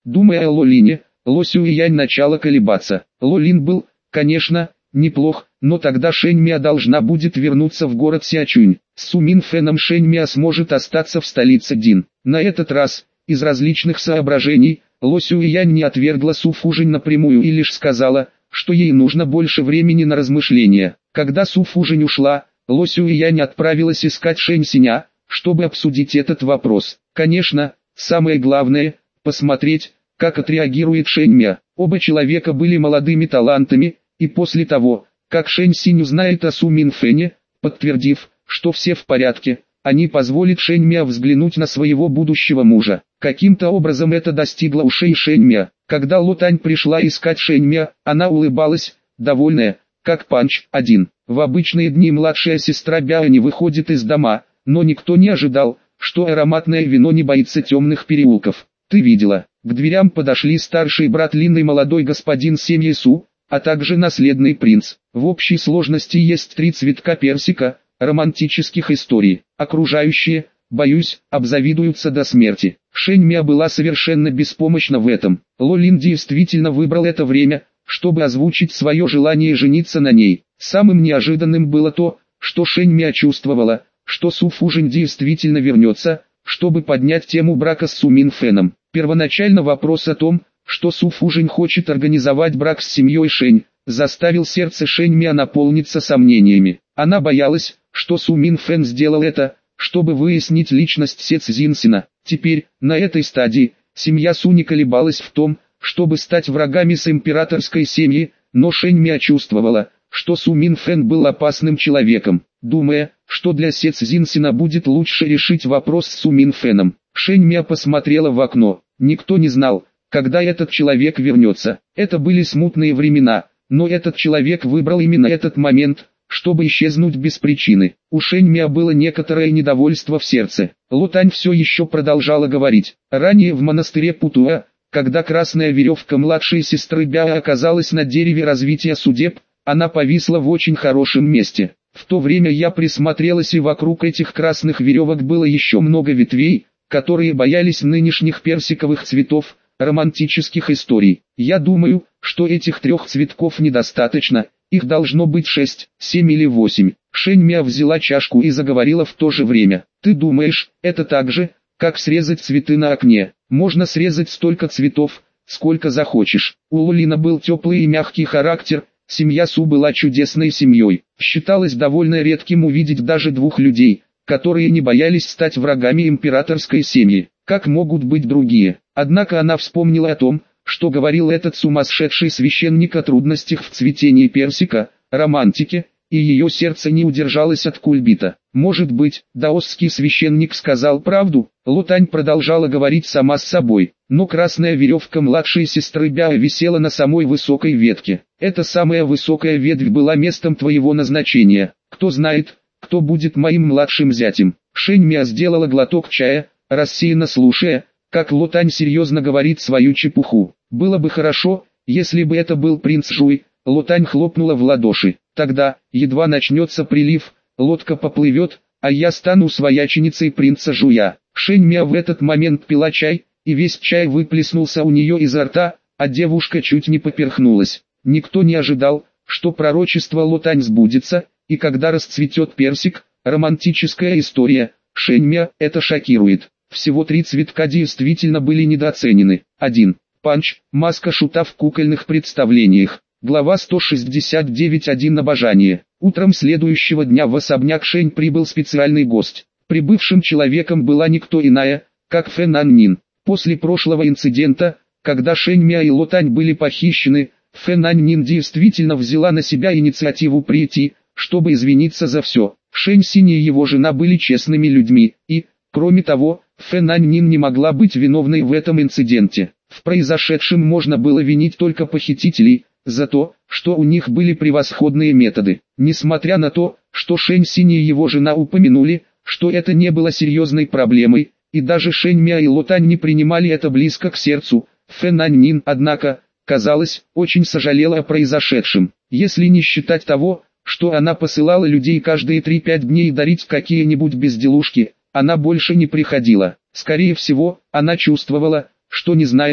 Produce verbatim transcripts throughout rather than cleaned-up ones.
Думая о Лолине, Ло Сюэянь начала колебаться. Лолин был, конечно, неплох, но тогда Шэньмя должна будет вернуться в город Сяочунь. С Су Минфеном Шэньмя сможет остаться в столице Дин. На этот раз, из различных соображений, Ло Сюэянь не отвергла Су Фужень напрямую и лишь сказала, что ей нужно больше времени на размышления. Когда Су Фужень ушла, Ло Сюэянь отправилась искать Шэнь Синя, чтобы обсудить этот вопрос. Конечно, самое главное – посмотреть, как отреагирует Шэньмя. Оба человека были молодыми талантами, и после того, как Шэнь Синь узнает о Су Минфене, подтвердив, что все в порядке, они позволят Шэньмя взглянуть на своего будущего мужа. Каким-то образом это достигло ушей Шэньмя. Когда Ло Тань пришла искать Шэньмя, она улыбалась, довольная, как Панч. один. В обычные дни младшая сестра Бяо не выходит из дома, но никто не ожидал, что ароматное вино не боится темных переулков. Ты видела, к дверям подошли старший брат Лин и молодой господин семьи Су, а также наследный принц. В общей сложности есть три цветка персика, романтических историй. Окружающие, боюсь, обзавидуются до смерти. Шэньмя была совершенно беспомощна в этом. Ло Лин действительно выбрал это время, чтобы озвучить свое желание жениться на ней. Самым неожиданным было то, что Шэньмя чувствовала, что Су Фужень действительно вернется, чтобы поднять тему брака с Су Минфеном. Первоначально вопрос о том, что Су Фужень хочет организовать брак с семьей Шэнь, заставил сердце Шэньмя наполниться сомнениями. Она боялась, что Су Минфен сделал это, чтобы выяснить личность Се Цзинсина. Теперь, на этой стадии, семья Су не колебалась в том, чтобы стать врагами с императорской семьей, но Шэньмя чувствовала, что Су Минфен был опасным человеком. Думая, что для Се Цзинсина будет лучше решить вопрос с Су Минфеном, Шэньмя посмотрела в окно. Никто не знал, когда этот человек вернется. Это были смутные времена, но этот человек выбрал именно этот момент, чтобы исчезнуть без причины. У Шэньмя было некоторое недовольство в сердце. Ло Тань все еще продолжала говорить. Ранее в монастыре Путуа, когда красная веревка младшей сестры Бяо оказалась на дереве развития судеб, она повисла в очень хорошем месте. В то время я присмотрелась, и вокруг этих красных веревок было еще много ветвей, которые боялись нынешних персиковых цветов, романтических историй. Я думаю, что этих трех цветков недостаточно, их должно быть шесть, семь или восемь. Шэньмя взяла чашку и заговорила в то же время. Ты думаешь, это так же, как срезать цветы на окне? Можно срезать столько цветов, сколько захочешь. У Лолина был теплый и мягкий характер, семья Су была чудесной семьей. Считалось довольно редким увидеть даже двух людей, которые не боялись стать врагами императорской семьи. Как могут быть другие? Однако она вспомнила о том, что говорил этот сумасшедший священник о трудностях в цветении персика, романтике, и ее сердце не удержалось от кульбита. Может быть, даосский священник сказал правду? Ло Тань продолжала говорить сама с собой, но красная веревка младшей сестры Бяо висела на самой высокой ветке. Эта самая высокая ветвь была местом твоего назначения. Кто знает, кто будет моим младшим зятем? Шэньмя сделала глоток чая, рассеянно слушая, как Ло Тань серьезно говорит свою чепуху. Было бы хорошо, если бы это был принц Жуй. Ло Тань хлопнула в ладоши. Тогда, едва начнется прилив, лодка поплывет, а я стану свояченицей принца Жуя. Шэньмя в этот момент пила чай, и весь чай выплеснулся у нее изо рта, а девушка чуть не поперхнулась. Никто не ожидал, что пророчество Ло Тань сбудется, и когда расцветет персик, романтическая история, Шэньмя, это шокирует. Всего три цветка действительно были недооценены. один. Панч, маска шута в кукольных представлениях. Глава сто шестьдесят девять. один. Обожание. Утром следующего дня в особняк Шэнь прибыл специальный гость. Прибывшим человеком была никто иная, как Фэн Аннин. После прошлого инцидента, когда Шэньмя и Ло Тань были похищены, Фэн Аннин действительно взяла на себя инициативу прийти, чтобы извиниться за все. Шэнь Синь и его жена были честными людьми, и, кроме того, Фэн Аннин не могла быть виновной в этом инциденте. В произошедшем можно было винить только похитителей, за то, что у них были превосходные методы. Несмотря на то, что Шэнь Синь и его жена упомянули, что это не было серьезной проблемой, и даже Шэньмя и Ло Тань не принимали это близко к сердцу, Фэн Аннин, однако, казалось, очень сожалела о произошедшем. Если не считать того, что она посылала людей каждые три-пять дней дарить какие-нибудь безделушки, она больше не приходила. Скорее всего, она чувствовала, что не знает,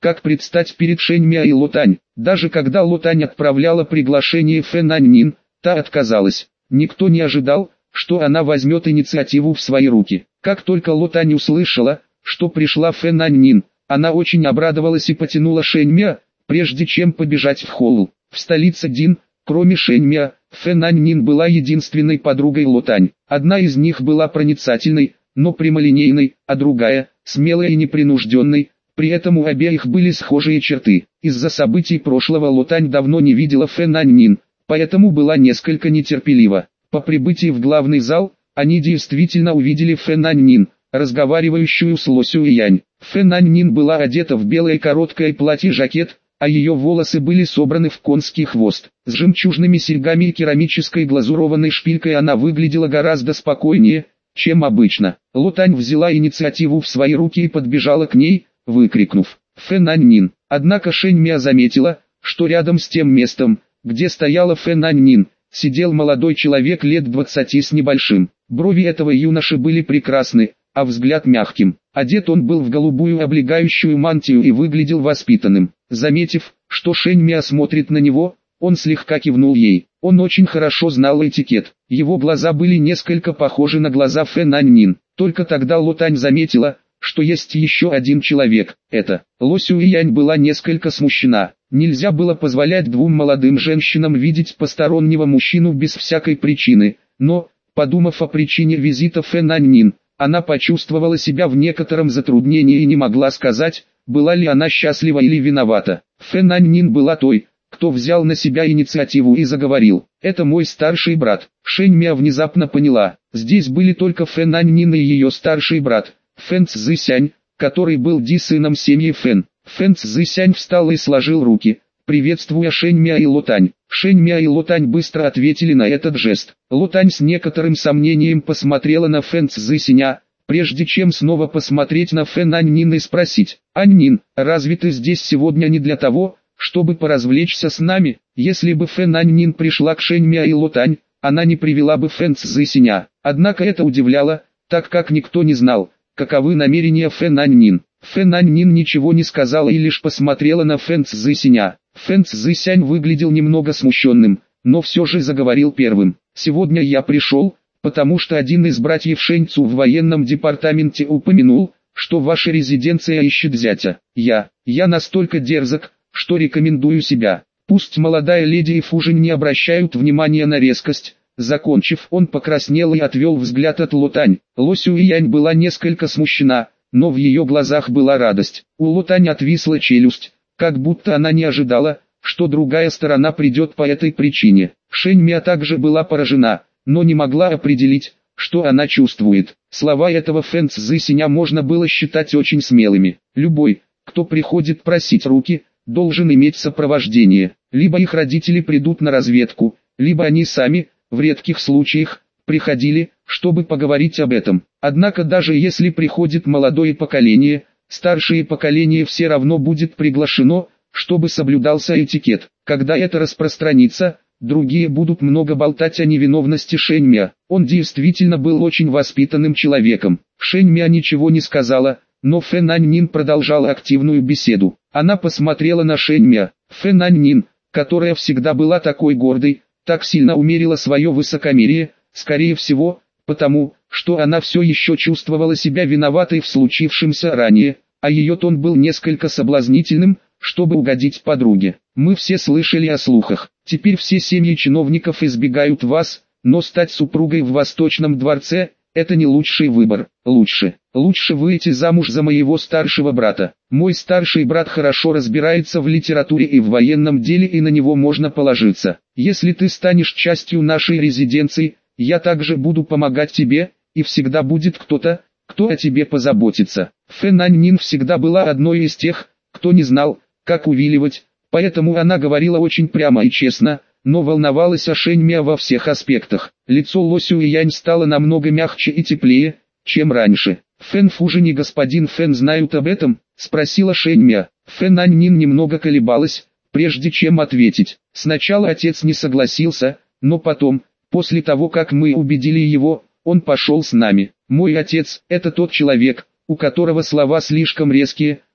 как предстать перед Шэньмя и Лотань. Даже когда Лотань отправляла приглашение Фэн Аньнин, та отказалась. Никто не ожидал, что она возьмет инициативу в свои руки. Как только Лотань услышала, что пришла Фэн Аньнин, она очень обрадовалась и потянула Шэньмя, прежде чем побежать в холл. В столице Дин, кроме Шэньмя, Фэн Аньнин была единственной подругой Лотань. Одна из них была проницательной, но прямолинейной, а другая – смелой и непринужденной. При этом у обеих были схожие черты. Из-за событий прошлого Лотань давно не видела Фэн Аньнин, поэтому была несколько нетерпелива. По прибытии в главный зал, они действительно увидели Фэн Аньнин, разговаривающую с Ло Сюэянь. Фэн Аньнин была одета в белое короткое платье-жакет, а ее волосы были собраны в конский хвост. С жемчужными серьгами и керамической глазурованной шпилькой она выглядела гораздо спокойнее, чем обычно. Лотань взяла инициативу в свои руки и подбежала к ней, выкрикнув «Фэн Аньнин». Однако Шэньмя заметила, что рядом с тем местом, где стояла Фэн Аньнин, сидел молодой человек лет двадцати с небольшим. Брови этого юноши были прекрасны, а взгляд мягким. Одет он был в голубую облегающую мантию и выглядел воспитанным. Заметив, что Шэньмя смотрит на него, он слегка кивнул ей. Он очень хорошо знал этикет. Его глаза были несколько похожи на глаза Фэн Аньнин. Только тогда Лотань заметила, что есть еще один человек. Это Ло Сюэянь была несколько смущена. Нельзя было позволять двум молодым женщинам видеть постороннего мужчину без всякой причины. Но, подумав о причине визита Фэн Аньнин, она почувствовала себя в некотором затруднении и не могла сказать, была ли она счастлива или виновата. Фэн Аньнин была той, кто взял на себя инициативу и заговорил. «Это мой старший брат». Шэньмя внезапно поняла, здесь были только Фэн Аньнин и ее старший брат, Фэн Цзысянь, который был Ди сыном семьи Фэн. Фэн Цзысянь встал и сложил руки, приветствуя Шэньмя и Лотань. Шэньмя и Лотань быстро ответили на этот жест. Лотань с некоторым сомнением посмотрела на Фэн Цзысяня, прежде чем снова посмотреть на Фэн Аньнин и спросить: «Аньнин, разве ты здесь сегодня не для того, чтобы поразвлечься с нами?» Если бы Фэн Аньнин пришла к Шэньмя и Лотань, она не привела бы Фэн Цзысяня. Однако это удивляло, так как никто не знал, каковы намерения Фэн Аньнин. Фэн Аньнин ничего не сказала и лишь посмотрела на Фэн Цзысяня. Фэн Цзысянь выглядел немного смущенным, но все же заговорил первым. «Сегодня я пришел, потому что один из братьев Шэньцу в военном департаменте упомянул, что ваша резиденция ищет зятя. Я, я настолько дерзок, что рекомендую себя. Пусть молодая леди и Фужинь не обращают внимания на резкость». Закончив, он покраснел и отвел взгляд от Лотань. Ло Сюэянь была несколько смущена, но в ее глазах была радость. У Лотань отвисла челюсть, как будто она не ожидала, что другая сторона придет по этой причине. Шэньмя также была поражена, но не могла определить, что она чувствует. Слова этого Фэн Цзысяня можно было считать очень смелыми. Любой, кто приходит просить руки, должен иметь сопровождение. Либо их родители придут на разведку, либо они сами, в редких случаях, приходили, чтобы поговорить об этом. Однако даже если приходит молодое поколение, старшее поколение все равно будет приглашено, чтобы соблюдался этикет. Когда это распространится, другие будут много болтать о невиновности Шэньмя. Он действительно был очень воспитанным человеком. Шэньмя ничего не сказала, но Фэн Аньнин продолжала активную беседу. Она посмотрела на Шэньмя. Фэн Аньнин, которая всегда была такой гордой, так сильно умерила свое высокомерие, скорее всего, потому, что она все еще чувствовала себя виноватой в случившемся ранее, а ее тон был несколько соблазнительным, чтобы угодить подруге. «Мы все слышали о слухах. Теперь все семьи чиновников избегают вас, но стать супругой в Восточном дворце – это не лучший выбор. Лучше, лучше выйти замуж за моего старшего брата. Мой старший брат хорошо разбирается в литературе и в военном деле, и на него можно положиться. Если ты станешь частью нашей резиденции, я также буду помогать тебе, и всегда будет кто-то, кто о тебе позаботится». Фэн Аньнин всегда была одной из тех, кто не знал, как увиливать, поэтому она говорила очень прямо и честно, но волновалась о Шэньмя во всех аспектах. Лицо Ло Сюэянь стало намного мягче и теплее, чем раньше. «Фэн Фужинь и господин Фэн знают об этом?» – спросила Шэньмя. Фэн Аньнин немного колебалась, прежде чем ответить. Сначала отец не согласился, но потом, после того как мы убедили его, он пошел с нами. Мой отец – это тот человек, у которого слова слишком резкие,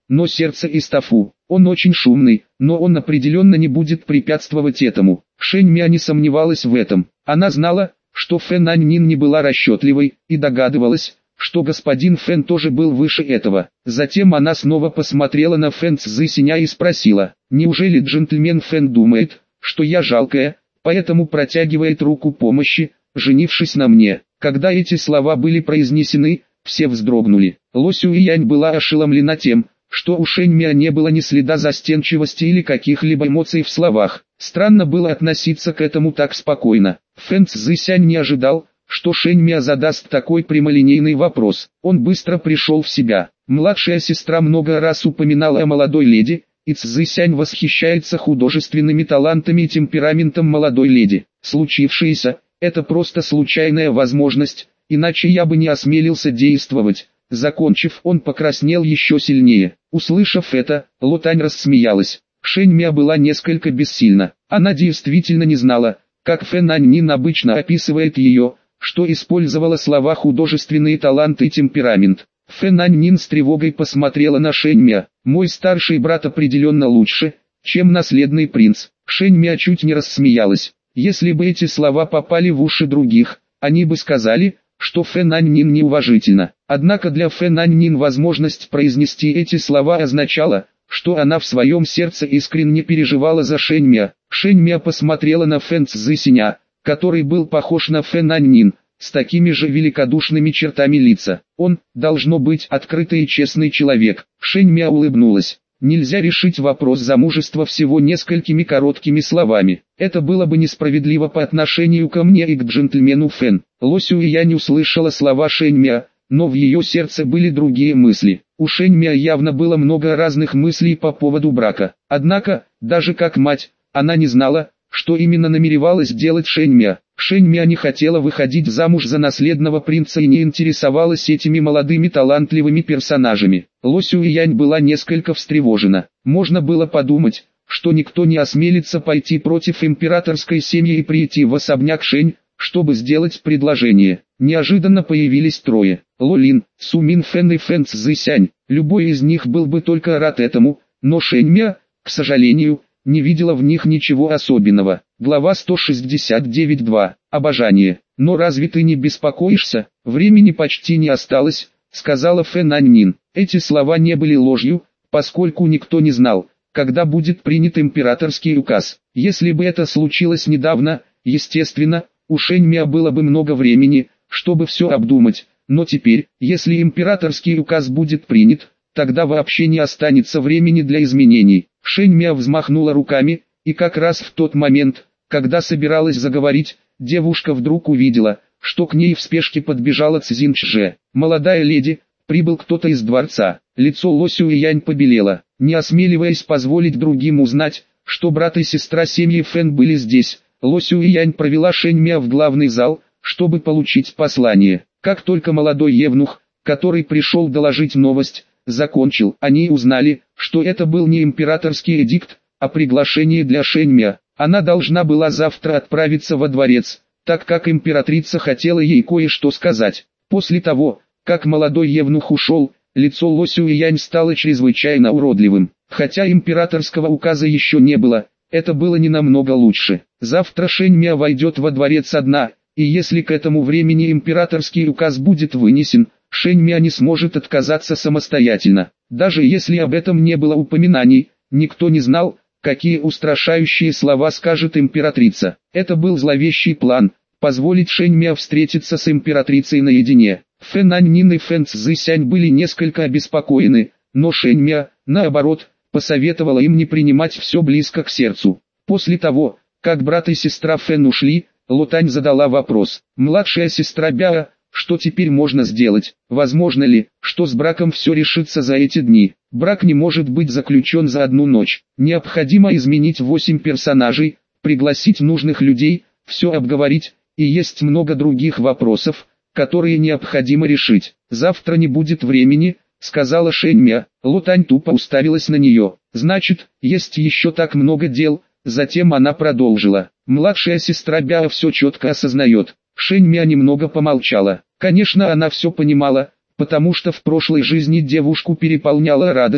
но сердце из тофу. Он очень шумный, но он определенно не будет препятствовать этому. Шэнь Мя не сомневалась в этом. Она знала, что Фэн Аньнин не была расчетливой, и догадывалась, что господин Фэн тоже был выше этого. Затем она снова посмотрела на Фэн Цзысиня и спросила: «Неужели джентльмен Фэн думает, что я жалкая, поэтому протягивает руку помощи, женившись на мне?» Когда эти слова были произнесены, все вздрогнули. Ло Сюэянь была ошеломлена тем, что у Шэнь Мя не было ни следа застенчивости или каких-либо эмоций в словах. Странно было относиться к этому так спокойно. Фэн Цзысянь не ожидал, что Шэнь Мя задаст такой прямолинейный вопрос. Он быстро пришел в себя. Младшая сестра много раз упоминала о молодой леди, и Цзысянь восхищается художественными талантами и темпераментом молодой леди. Случившееся – это просто случайная возможность, иначе я бы не осмелился действовать. Закончив, он покраснел еще сильнее. Услышав это, Ло Тань рассмеялась. Шэнь Мя была несколько бессильна. Она действительно не знала, как Фэн Аньнин обычно описывает ее, что использовала слова «художественные таланты» и «темперамент». Фэн Аньнин с тревогой посмотрела на Шэнь Мя. «Мой старший брат определенно лучше, чем наследный принц». Шэнь Мя чуть не рассмеялась. Если бы эти слова попали в уши других, они бы сказали, что Фэн Аньнин неуважительно. Однако для Фэн Аньнин возможность произнести эти слова означала, что она в своем сердце искренне переживала за Шэнь Мя. Шэнь Мя посмотрела на Фэн Цзысиня, который был похож на Фэн Аньнин, с такими же великодушными чертами лица. Он, должно быть, открытый и честный человек. Шэнь Мя улыбнулась. Нельзя решить вопрос замужества всего несколькими короткими словами. Это было бы несправедливо по отношению ко мне и к джентльмену Фэн. Ло Сюэянь услышала слова Шэнь Мя, но в ее сердце были другие мысли. У Шэнь Мя явно было много разных мыслей по поводу брака. Однако, даже как мать, она не знала, что именно намеревалась делать Шэнь Мя. Шэнь Мя не хотела выходить замуж за наследного принца и не интересовалась этими молодыми талантливыми персонажами. Ло Сюэянь была несколько встревожена. Можно было подумать, что никто не осмелится пойти против императорской семьи и прийти в особняк Шэнь, чтобы сделать предложение. Неожиданно появились трое: Ло Лин, Су Мин Фэн и Фэн Цзысянь. Любой из них был бы только рад этому, но Шэнь Мя, к сожалению, не видела в них ничего особенного. Глава сто шестьдесят девять два. Обожание. «Но разве ты не беспокоишься? Времени почти не осталось», — сказала Фэн Аньнин. Эти слова не были ложью, поскольку никто не знал, когда будет принят императорский указ. Если бы это случилось недавно, естественно, у Шэнь Мя было бы много времени, чтобы все обдумать, но теперь, если императорский указ будет принят, тогда вообще не останется времени для изменений. Шэнь Мя взмахнула руками, и как раз в тот момент, когда собиралась заговорить, девушка вдруг увидела, что к ней в спешке подбежала Цзин Чже. «Молодая леди, прибыл кто-то из дворца». Лицо Ло Сюэянь побелело, не осмеливаясь позволить другим узнать, что брат и сестра семьи Фэн были здесь. Ло Сюэянь провела Шэнь Мя в главный зал, чтобы получить послание. Как только молодой евнух, который пришел доложить новость, закончил, они узнали, что это был не императорский эдикт, а приглашение для Шэнь Мя. Она должна была завтра отправиться во дворец, так как императрица хотела ей кое-что сказать. После того, как молодой евнух ушел, лицо Ло Сюэянь стало чрезвычайно уродливым. Хотя императорского указа еще не было, это было не намного лучше. Завтра Шэнь Мя войдет во дворец одна, и если к этому времени императорский указ будет вынесен, Шэнь Мя не сможет отказаться самостоятельно. Даже если об этом не было упоминаний, никто не знал, какие устрашающие слова скажет императрица. Это был зловещий план, позволить Шэнь Мя встретиться с императрицей наедине. Фэн Аньнин и Фэн Цзысянь были несколько обеспокоены, но Шэнь Мя, наоборот, посоветовала им не принимать все близко к сердцу. После того, как брат и сестра Фэн ушли, Ло Тань задала вопрос: «Младшая сестра Бяо, что теперь можно сделать? Возможно ли, что с браком все решится за эти дни? Брак не может быть заключен за одну ночь. Необходимо изменить восемь персонажей, пригласить нужных людей, все обговорить, и есть много других вопросов, которые необходимо решить. Завтра не будет времени», — сказала Шэнь Мя. Ло Тань тупо уставилась на нее. «Значит, есть еще так много дел». Затем она продолжила: «Младшая сестра Бяо все четко осознает». Шэнь Мя немного помолчала. Конечно, она все понимала, потому что в прошлой жизни девушку переполняла радость,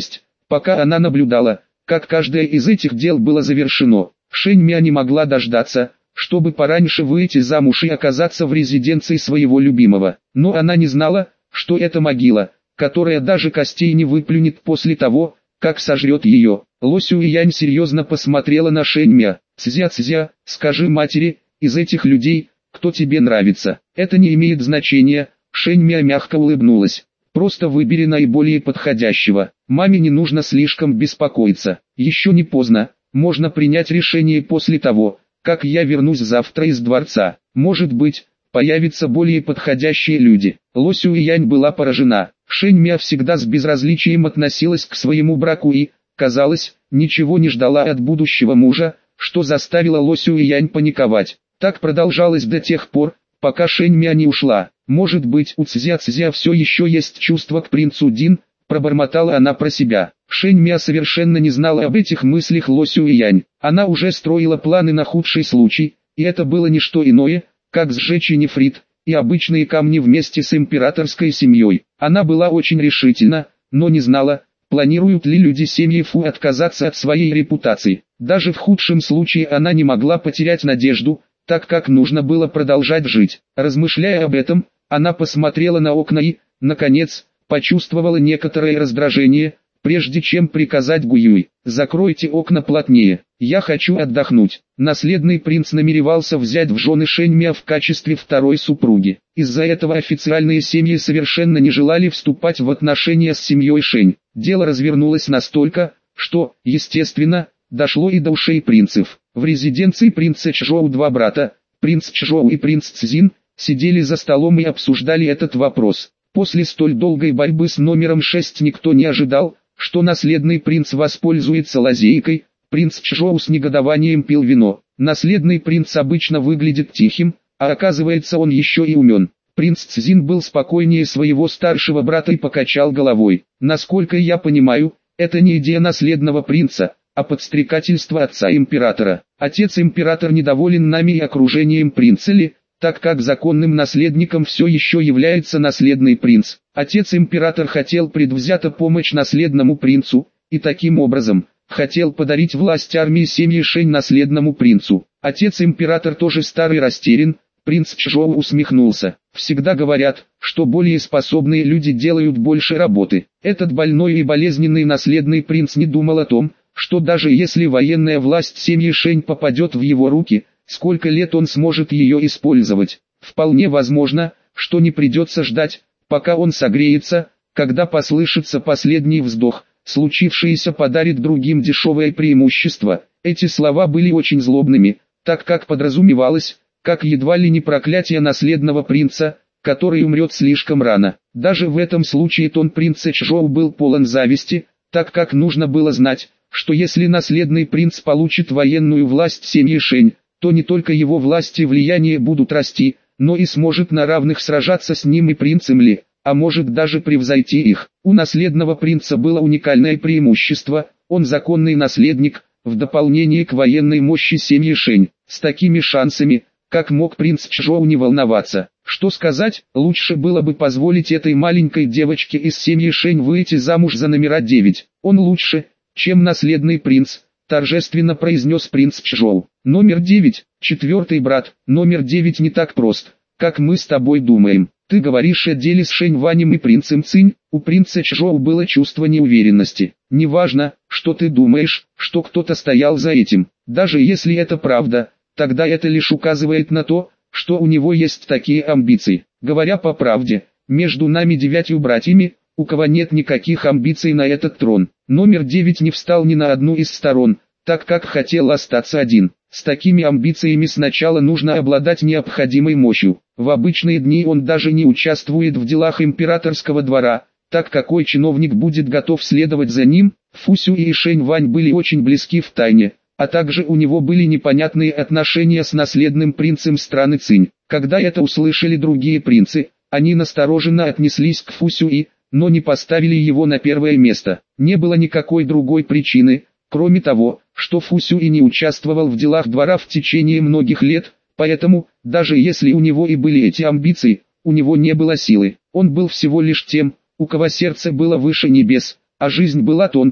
Пока она наблюдала, как каждое из этих дел было завершено, Шэнь Мя не могла дождаться, чтобы пораньше выйти замуж и оказаться в резиденции своего любимого. Но она не знала, что это могила, которая даже костей не выплюнет после того, как сожрет ее. Ло Сюэянь серьезно посмотрела на Шэнь Мя. «Цзя-цзя, скажи матери, из этих людей, кто тебе нравится?» «Это не имеет значения», Шэнь Мя мягко улыбнулась. «Просто выбери наиболее подходящего. Маме не нужно слишком беспокоиться. Еще не поздно, можно принять решение после того, как я вернусь завтра из дворца. Может быть, появятся более подходящие люди». Ло Сюэянь была поражена. Шэнь Мя всегда с безразличием относилась к своему браку и, казалось, ничего не ждала от будущего мужа, что заставило Ло Сюэянь паниковать. Так продолжалось до тех пор, пока Шэнь Мя не ушла. «Может быть, у Цзя-цзя все еще есть чувство к принцу Дин», пробормотала она про себя. Шэнь Мя совершенно не знала об этих мыслях Ло Сюэянь. Она уже строила планы на худший случай, и это было не что иное, как сжечь нефрит и обычные камни вместе с императорской семьей. Она была очень решительна, но не знала, планируют ли люди семьи Фу отказаться от своей репутации. Даже в худшем случае она не могла потерять надежду, так как нужно было продолжать жить. Размышляя об этом, она посмотрела на окна и, наконец, почувствовала некоторое раздражение, прежде чем приказать Гуюй: «Закройте окна плотнее, я хочу отдохнуть». Наследный принц намеревался взять в жены Шэнь Мя в качестве второй супруги. Из-за этого официальные семьи совершенно не желали вступать в отношения с семьей Шэнь. Дело развернулось настолько, что, естественно, дошло и до ушей принцев. В резиденции принца Чжоу два брата, принц Чжоу и принц Цзин, сидели за столом и обсуждали этот вопрос. После столь долгой борьбы с номером шесть никто не ожидал, что наследный принц воспользуется лазейкой. Принц Чжоу с негодованием пил вино. Наследный принц обычно выглядит тихим, а оказывается он еще и умен. Принц Цзин был спокойнее своего старшего брата и покачал головой. «Насколько я понимаю, это не идея наследного принца, а подстрекательство отца императора. Отец император недоволен нами и окружением принца Ли, так как законным наследником все еще является наследный принц. Отец император хотел предвзято помочь наследному принцу, и таким образом, хотел подарить власть армии семьи Шэнь наследному принцу. Отец император тоже старый растерян». Принц Чжоу усмехнулся. «Всегда говорят, что более способные люди делают больше работы. Этот больной и болезненный наследный принц не думал о том, что даже если военная власть семьи Шэнь попадет в его руки, сколько лет он сможет ее использовать. Вполне возможно, что не придется ждать, пока он согреется, когда послышится последний вздох. Случившееся подарит другим дешевое преимущество». Эти слова были очень злобными, так как подразумевалось, как едва ли не проклятие наследного принца, который умрет слишком рано. Даже в этом случае тон принца Чжоу был полон зависти, так как нужно было знать, что если наследный принц получит военную власть семьи Шэнь, то не только его власть и влияние будут расти, но и сможет на равных сражаться с ним и принцем Ли, а может даже превзойти их. У наследного принца было уникальное преимущество: он законный наследник, в дополнение к военной мощи семьи Шэнь. С такими шансами, как мог принц Чжоу не волноваться? Что сказать, лучше было бы позволить этой маленькой девочке из семьи Шэнь выйти замуж за номера девять. Он лучше, чем наследный принц, торжественно произнес принц Чжоу. Номер девять, четвертый брат. Номер девять не так прост, как мы с тобой думаем. Ты говоришь о деле с Шэнь Ванем и принцем Цинь. У принца Чжоу было чувство неуверенности. Неважно, что ты думаешь, что кто-то стоял за этим. Даже если это правда, тогда это лишь указывает на то, что у него есть такие амбиции. Говоря по правде, между нами девятью братьями, у кого нет никаких амбиций на этот трон. Номер девять не встал ни на одну из сторон, так как хотел остаться один. С такими амбициями сначала нужно обладать необходимой мощью. В обычные дни он даже не участвует в делах императорского двора, так какой чиновник будет готов следовать за ним? Фу Сюй и Шэнь Вань были очень близки в тайне, а также у него были непонятные отношения с наследным принцем страны Цинь. Когда это услышали другие принцы, они настороженно отнеслись к Фу Сюи, но не поставили его на первое место. Не было никакой другой причины, кроме того, что Фу Сюи не участвовал в делах двора в течение многих лет, поэтому, даже если у него и были эти амбиции, у него не было силы. Он был всего лишь тем, у кого сердце было выше небес, а жизнь была тонкой,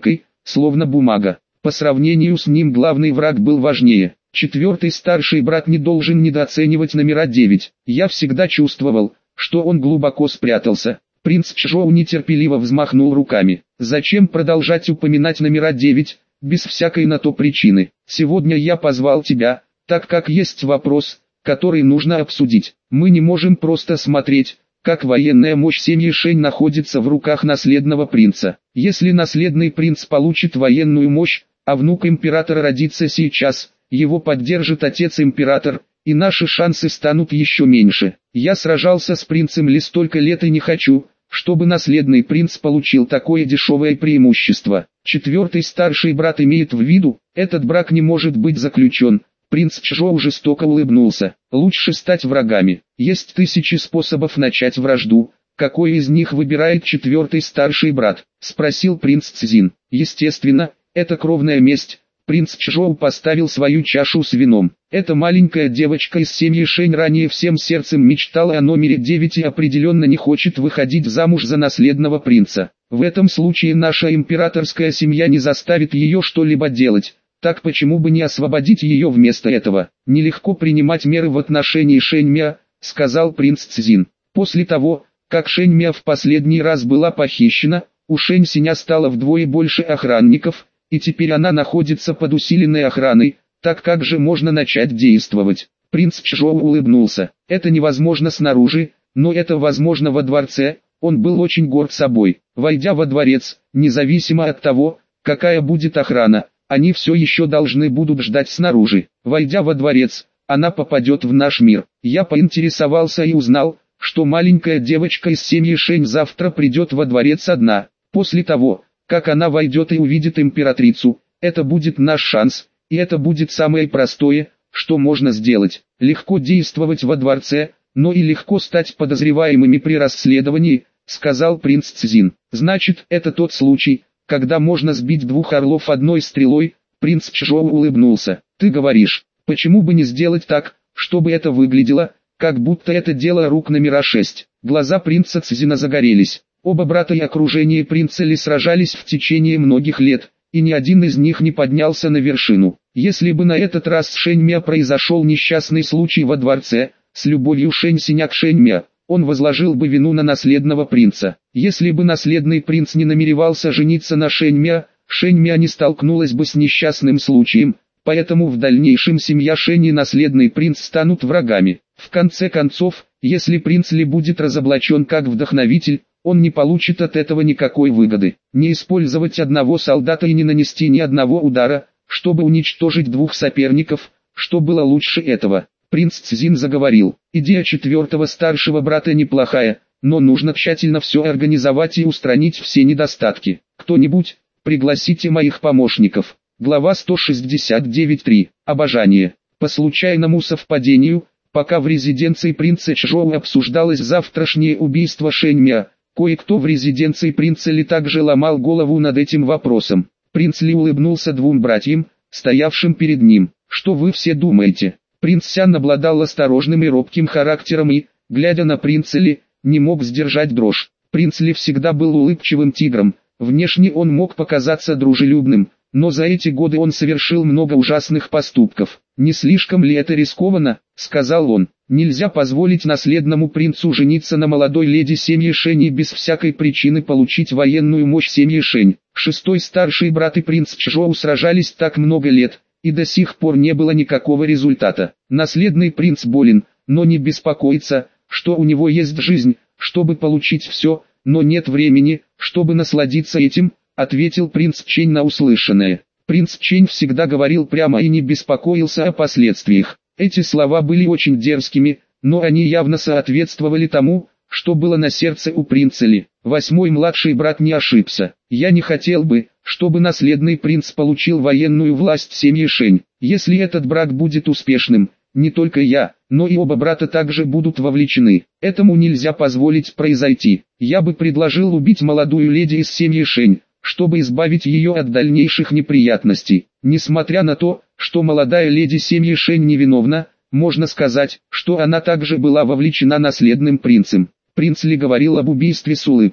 словно бумага. По сравнению с ним главный враг был важнее. Четвертый старший брат не должен недооценивать номера девять. Я всегда чувствовал, что он глубоко спрятался. Принц Чжоу нетерпеливо взмахнул руками. Зачем продолжать упоминать номера девять, без всякой на то причины? Сегодня я позвал тебя, так как есть вопрос, который нужно обсудить. Мы не можем просто смотреть, как военная мощь семьи Шэнь находится в руках наследного принца. Если наследный принц получит военную мощь, а внук императора родится сейчас, его поддержит отец-император, и наши шансы станут еще меньше. Я сражался с принцем Ли столько лет и не хочу, чтобы наследный принц получил такое дешевое преимущество. Четвертый старший брат имеет в виду, этот брак не может быть заключен. Принц Чжоу жестоко улыбнулся. Лучше стать врагами. Есть тысячи способов начать вражду. Какой из них выбирает четвертый старший брат? Спросил принц Цзин. Естественно, это кровная месть. Принц Чжоу поставил свою чашу с вином. Эта маленькая девочка из семьи Шэнь ранее всем сердцем мечтала о номере девять и определенно не хочет выходить замуж за наследного принца. В этом случае наша императорская семья не заставит ее что-либо делать. Так почему бы не освободить ее вместо этого? Нелегко принимать меры в отношении Шэньмя, сказал принц Цзин. После того, как Шэньмя в последний раз была похищена, у Шэнь Синя стало вдвое больше охранников, и теперь она находится под усиленной охраной. Так как же можно начать действовать? Принц Чжоу улыбнулся. Это невозможно снаружи, но это возможно во дворце. Он был очень горд собой. Войдя во дворец, независимо от того, какая будет охрана, они все еще должны будут ждать снаружи. Войдя во дворец, она попадет в наш мир. Я поинтересовался и узнал, что маленькая девочка из семьи Шэнь завтра придет во дворец одна. После того, как она войдет и увидит императрицу, это будет наш шанс, и это будет самое простое, что можно сделать. Легко действовать во дворце, но и легко стать подозреваемыми при расследовании, сказал принц Цзин. Значит, это тот случай, когда можно сбить двух орлов одной стрелой. Принц Чжоу улыбнулся. Ты говоришь, почему бы не сделать так, чтобы это выглядело, как будто это дело рук номера шесть. Глаза принца Цзина загорелись. Оба брата и окружение принца Ли сражались в течение многих лет, и ни один из них не поднялся на вершину. Если бы на этот раз с Шэньмя произошел несчастный случай во дворце, с любовью Шэнь Синя к Шэньмя, он возложил бы вину на наследного принца. Если бы наследный принц не намеревался жениться на Шэньмя, Шэньмя не столкнулась бы с несчастным случаем, поэтому в дальнейшем семья Шэнь и наследный принц станут врагами. В конце концов, если принц Ли будет разоблачен как вдохновитель, он не получит от этого никакой выгоды. Не использовать одного солдата и не нанести ни одного удара, чтобы уничтожить двух соперников, что было лучше этого. Принц Цзин заговорил. Идея четвертого старшего брата неплохая, но нужно тщательно все организовать и устранить все недостатки. Кто-нибудь, пригласите моих помощников. Глава сто шестьдесят девять точка три. Обожание. По случайному совпадению, пока в резиденции принца Чжоу обсуждалось завтрашнее убийство Шэньмя, кое-кто в резиденции принца Ли также ломал голову над этим вопросом. Принц Ли улыбнулся двум братьям, стоявшим перед ним. Что вы все думаете? Принц Сян обладал осторожным и робким характером и, глядя на принца Ли, не мог сдержать дрожь. Принц Ли всегда был улыбчивым тигром, внешне он мог показаться дружелюбным, но за эти годы он совершил много ужасных поступков. «Не слишком ли это рискованно?» — сказал он. «Нельзя позволить наследному принцу жениться на молодой леди семьи Шэнь и без всякой причины получить военную мощь семьи Шэнь». Шестой старший брат и принц Чжоу сражались так много лет, и до сих пор не было никакого результата. Наследный принц болен, но не беспокоится, что у него есть жизнь, чтобы получить все, но нет времени, чтобы насладиться этим, ответил принц Чэнь на услышанное. Принц Чэнь всегда говорил прямо и не беспокоился о последствиях. Эти слова были очень дерзкими, но они явно соответствовали тому, что было на сердце у принца Ли. Восьмой младший брат не ошибся. Я не хотел бы, чтобы наследный принц получил военную власть семьи Шэнь. Если этот брак будет успешным, не только я, но и оба брата также будут вовлечены. Этому нельзя позволить произойти. Я бы предложил убить молодую леди из семьи Шэнь, чтобы избавить ее от дальнейших неприятностей. Несмотря на то, что молодая леди семьи Шэнь невиновна, можно сказать, что она также была вовлечена наследным принцем. Принц Ли говорил об убийстве с улыбкой.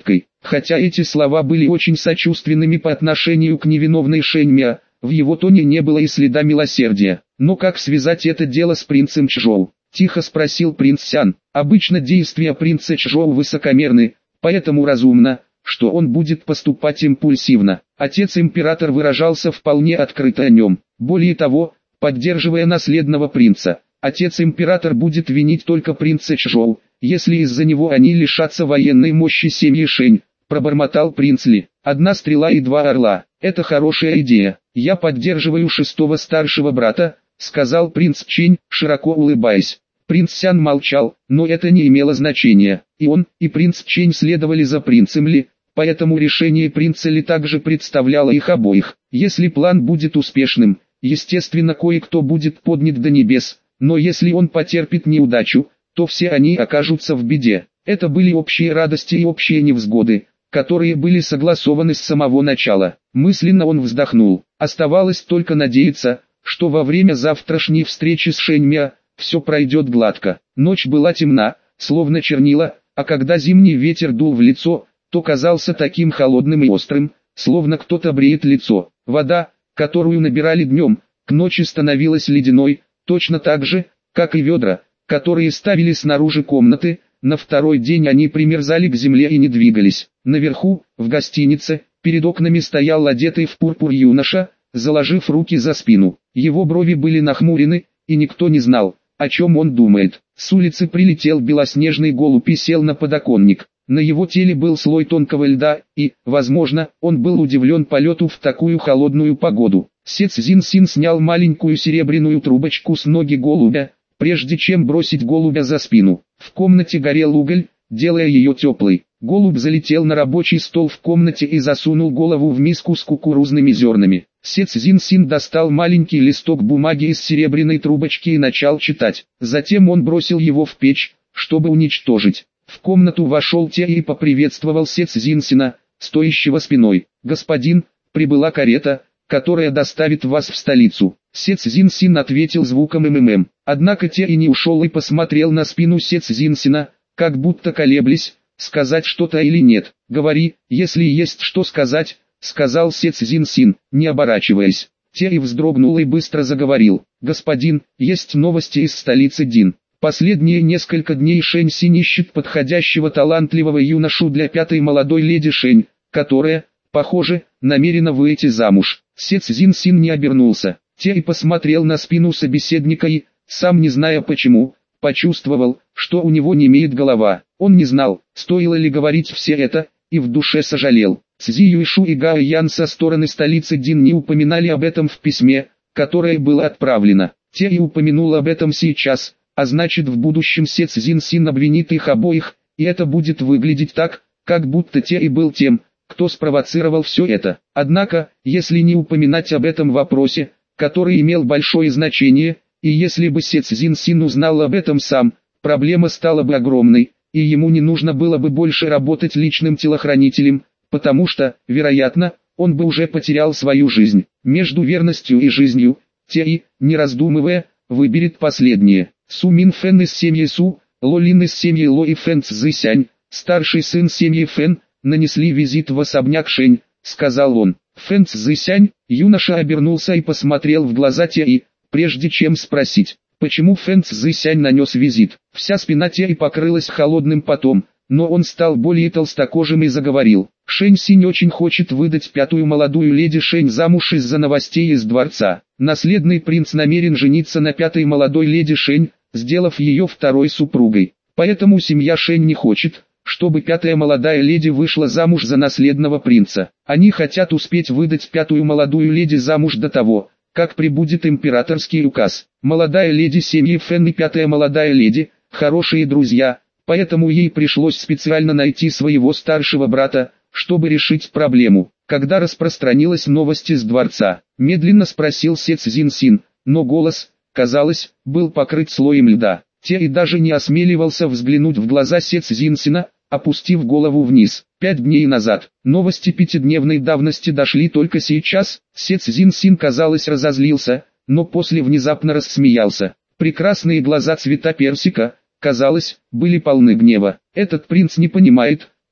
Хотя эти слова были очень сочувственными по отношению к невиновной Шэньмя, в его тоне не было и следа милосердия. Но как связать это дело с принцем Чжоу? Тихо спросил принц Сян. Обычно действия принца Чжоу высокомерны, поэтому разумно, что он будет поступать импульсивно. Отец-император выражался вполне открыто о нем. Более того, поддерживая наследного принца, отец-император будет винить только принца Чжоу, если из-за него они лишатся военной мощи семьи Шэнь, пробормотал принц Ли. Одна стрела и два орла. Это хорошая идея. Я поддерживаю шестого старшего брата, сказал принц Чэнь, широко улыбаясь. Принц Сян молчал, но это не имело значения. И он, и принц Чэнь следовали за принцем Ли, поэтому решение принца Ли также представляло их обоих. Если план будет успешным, естественно, кое-кто будет поднят до небес, но если он потерпит неудачу, то все они окажутся в беде. Это были общие радости и общие невзгоды, которые были согласованы с самого начала. Мысленно он вздохнул. Оставалось только надеяться, что во время завтрашней встречи с Шэньмя все пройдет гладко. Ночь была темна, словно чернила, а когда зимний ветер дул в лицо, то казался таким холодным и острым, словно кто-то бреет лицо. Вода, которую набирали днем, к ночи становилась ледяной, точно так же, как и ведра, которые ставили снаружи комнаты. На второй день они примерзали к земле и не двигались. Наверху, в гостинице, перед окнами стоял одетый в пурпур юноша, заложив руки за спину. Его брови были нахмурены, и никто не знал, о чем он думает. С улицы прилетел белоснежный голубь и сел на подоконник. На его теле был слой тонкого льда, и, возможно, он был удивлен полету в такую холодную погоду. Се Цзиньсин снял маленькую серебряную трубочку с ноги голубя, прежде чем бросить голубя за спину. В комнате горел уголь, делая ее теплой. Голубь залетел на рабочий стол в комнате и засунул голову в миску с кукурузными зернами. Се Цзиньсин достал маленький листок бумаги из серебряной трубочки и начал читать. Затем он бросил его в печь, чтобы уничтожить. В комнату вошел Те и поприветствовал Се Цзиньсина, стоящего спиной. «Господин, прибыла карета, которая доставит вас в столицу». Се Цзиньсин ответил звуком МММ. Однако Те и не ушел и посмотрел на спину Се Цзиньсина, как будто колеблясь, сказать что-то или нет. «Говори, если есть что сказать», — сказал Се Цзиньсин, не оборачиваясь. Те и вздрогнул и быстро заговорил. «Господин, есть новости из столицы Дин. Последние несколько дней Шэнь Синь ищет подходящего талантливого юношу для пятой молодой леди Шэнь, которая, похоже, намерена выйти замуж». Се Цзиньсин не обернулся. Те и посмотрел на спину собеседника и, сам не зная почему, почувствовал, что у него немеет голова. Он не знал, стоило ли говорить все это, и в душе сожалел. Цзи Юйшу и Гао Ян со стороны столицы Дин не упоминали об этом в письме, которое было отправлено. Те и упомянул об этом сейчас, а значит в будущем Се Цзиньсин обвинит их обоих, и это будет выглядеть так, как будто Те и был тем, кто спровоцировал все это. Однако, если не упоминать об этом вопросе, который имел большое значение, и если бы Се Цзиньсин узнал об этом сам, проблема стала бы огромной, и ему не нужно было бы больше работать личным телохранителем, потому что, вероятно, он бы уже потерял свою жизнь. Между верностью и жизнью, Те и, не раздумывая, выберет последнее. Су Мин Фэн из семьи Су, Ло Лин из семьи Ло и Фэн Цзысянь, старший сын семьи Фэн, нанесли визит в особняк Шэнь, сказал он. Фэн Цзысянь, юноша обернулся и посмотрел в глаза Те и, прежде чем спросить, почему Фэн Цзысянь нанес визит. Вся спина Те и покрылась холодным потом, но он стал более толстокожим и заговорил. Шэнь Синь очень хочет выдать пятую молодую леди Шэнь замуж из-за новостей из дворца. Наследный принц намерен жениться на пятой молодой леди Шэнь, сделав ее второй супругой. Поэтому семья Шэнь не хочет, чтобы пятая молодая леди вышла замуж за наследного принца. Они хотят успеть выдать пятую молодую леди замуж до того, как прибудет императорский указ. Молодая леди семьи Фэн и пятая молодая леди – хорошие друзья, поэтому ей пришлось специально найти своего старшего брата, чтобы решить проблему. Когда распространилась новость из дворца, медленно спросил Се Цзиньсин, но голос, казалось, был покрыт слоем льда. Те и даже не осмеливался взглянуть в глаза Се Цзиньсина, опустив голову вниз. Пять дней назад, новости пятидневной давности дошли только сейчас. Се Цзиньсин, казалось, разозлился, но после внезапно рассмеялся. Прекрасные глаза цвета персика, казалось, были полны гнева. Этот принц не понимает,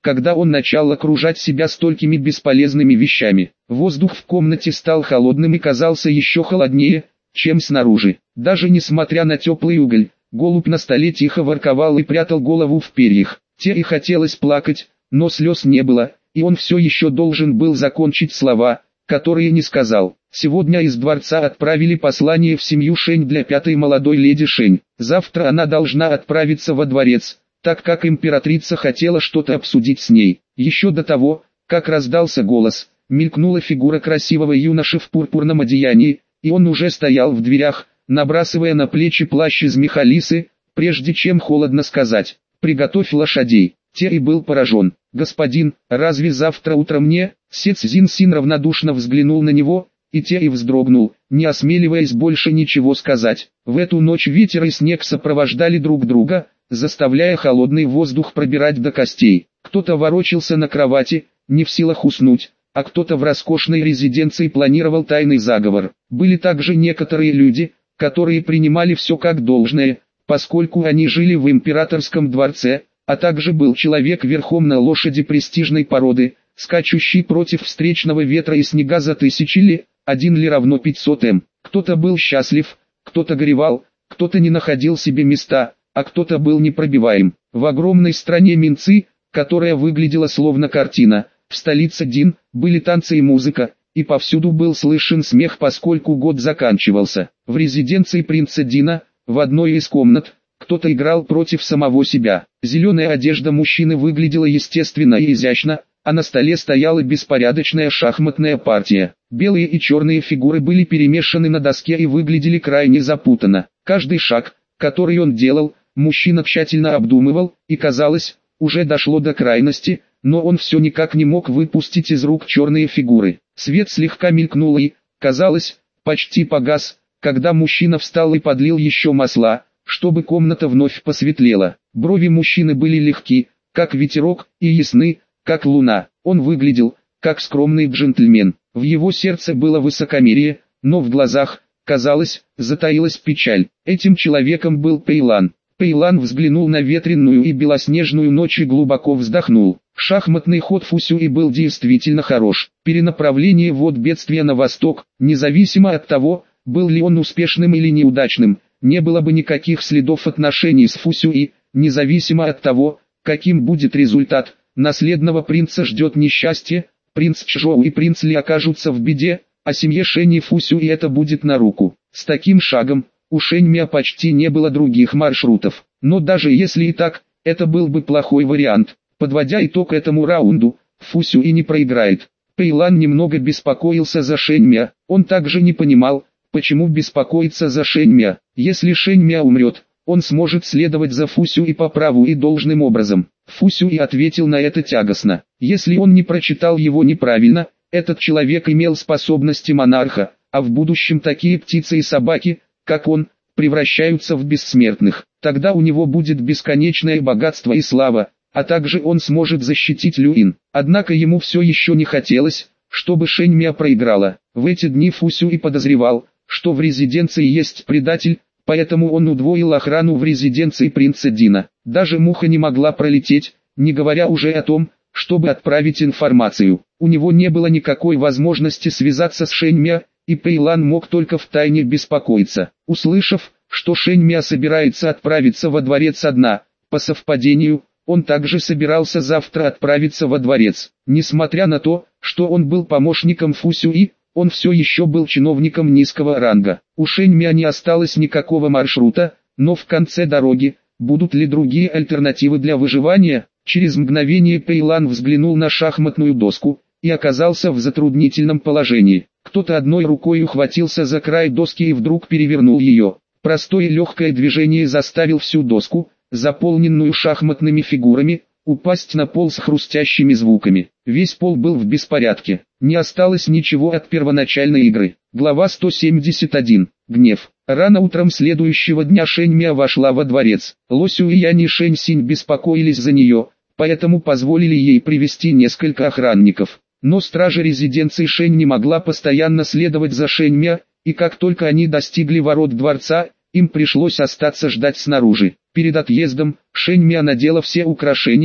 когда он начал окружать себя столькими бесполезными вещами. Воздух в комнате стал холодным и казался еще холоднее, чем снаружи. Даже несмотря на теплый уголь, голубь на столе тихо ворковал и прятал голову в перьях. Те и хотелось плакать, но слез не было, и он все еще должен был закончить слова, которые не сказал. Сегодня из дворца отправили послание в семью Шень для пятой молодой леди Шень. Завтра она должна отправиться во дворец, так как императрица хотела что-то обсудить с ней. Еще до того, как раздался голос, мелькнула фигура красивого юноши в пурпурном одеянии, и он уже стоял в дверях, набрасывая на плечи плащ из меха лисы, прежде чем холодно сказать: «Приготовь лошадей». Терри был поражен. «Господин, разве завтра утром мне?» Се Цзиньсин равнодушно взглянул на него, и Терри вздрогнул, не осмеливаясь больше ничего сказать. В эту ночь ветер и снег сопровождали друг друга, заставляя холодный воздух пробирать до костей. Кто-то ворочался на кровати, не в силах уснуть, а кто-то в роскошной резиденции планировал тайный заговор. Были также некоторые люди, которые принимали все как должное, поскольку они жили в императорском дворце, а также был человек верхом на лошади престижной породы, скачущий против встречного ветра и снега за тысячи ли, один ли равно пятьсот м. Кто-то был счастлив, кто-то горевал, кто-то не находил себе места, а кто-то был непробиваем. В огромной стране Минцы, которая выглядела словно картина, в столице Дин, были танцы и музыка, и повсюду был слышен смех, поскольку год заканчивался. В резиденции принца Дина, в одной из комнат, кто-то играл против самого себя. Зеленая одежда мужчины выглядела естественно и изящно, а на столе стояла беспорядочная шахматная партия. Белые и черные фигуры были перемешаны на доске и выглядели крайне запутанно. Каждый шаг, который он делал, мужчина тщательно обдумывал, и казалось, уже дошло до крайности, но он все никак не мог выпустить из рук черные фигуры. Свет слегка мелькнул и, казалось, почти погас, когда мужчина встал и подлил еще масла, чтобы комната вновь посветлела. Брови мужчины были легки, как ветерок, и ясны, как луна. Он выглядел, как скромный джентльмен. В его сердце было высокомерие, но в глазах, казалось, затаилась печаль. Этим человеком был Пейлан. Пейлан взглянул на ветреную и белоснежную ночь и глубоко вздохнул. Шахматный ход Фусюи был действительно хорош. Перенаправление вод бедствия на восток, независимо от того, был ли он успешным или неудачным, не было бы никаких следов отношений с Фусюи, независимо от того, каким будет результат. Наследного принца ждет несчастье, принц Чжоу и принц Ли окажутся в беде, а семье Шэнь и Фусюи это будет на руку. С таким шагом, у Шэньмя почти не было других маршрутов. Но даже если и так, это был бы плохой вариант. Подводя итог этому раунду, Фусюи не проиграет. Пейлан немного беспокоился за Шэньмя. Он также не понимал, почему беспокоиться за Шэньмя. Если Шэньмя умрет, он сможет следовать за Фусюи по праву и должным образом. Фусюи ответил на это тягостно. Если он не прочитал его неправильно, этот человек имел способности монарха, а в будущем такие птицы и собаки, как он, превращаются в бессмертных. Тогда у него будет бесконечное богатство и слава, а также он сможет защитить Люин. Однако ему все еще не хотелось, чтобы Шэньмя проиграла. В эти дни Фусюи подозревал, что в резиденции есть предатель, поэтому он удвоил охрану в резиденции принца Дина. Даже муха не могла пролететь, не говоря уже о том, чтобы отправить информацию. У него не было никакой возможности связаться с Шэньмя, и Пейлан мог только втайне беспокоиться. Услышав, что Шэньмя собирается отправиться во дворец одна, по совпадению, он также собирался завтра отправиться во дворец. Несмотря на то, что он был помощником Фусюи, он все еще был чиновником низкого ранга. У Шэньмя не осталось никакого маршрута, но в конце дороги, будут ли другие альтернативы для выживания? Через мгновение Пейлан взглянул на шахматную доску, и оказался в затруднительном положении. Кто-то одной рукой ухватился за край доски и вдруг перевернул ее. Простое легкое движение заставил всю доску, заполненную шахматными фигурами, упасть на пол с хрустящими звуками. Весь пол был в беспорядке. Не осталось ничего от первоначальной игры. Глава сто семьдесят один. Гнев. Рано утром следующего дня Шэньмя вошла во дворец. Ло Сюэянь и Шэнь Синь беспокоились за нее, поэтому позволили ей привести несколько охранников. Но стража резиденции Шэнь не могла постоянно следовать за Шэньмя, и как только они достигли ворот дворца, им пришлось остаться ждать снаружи. Перед отъездом, Шэньмя надела все украшения,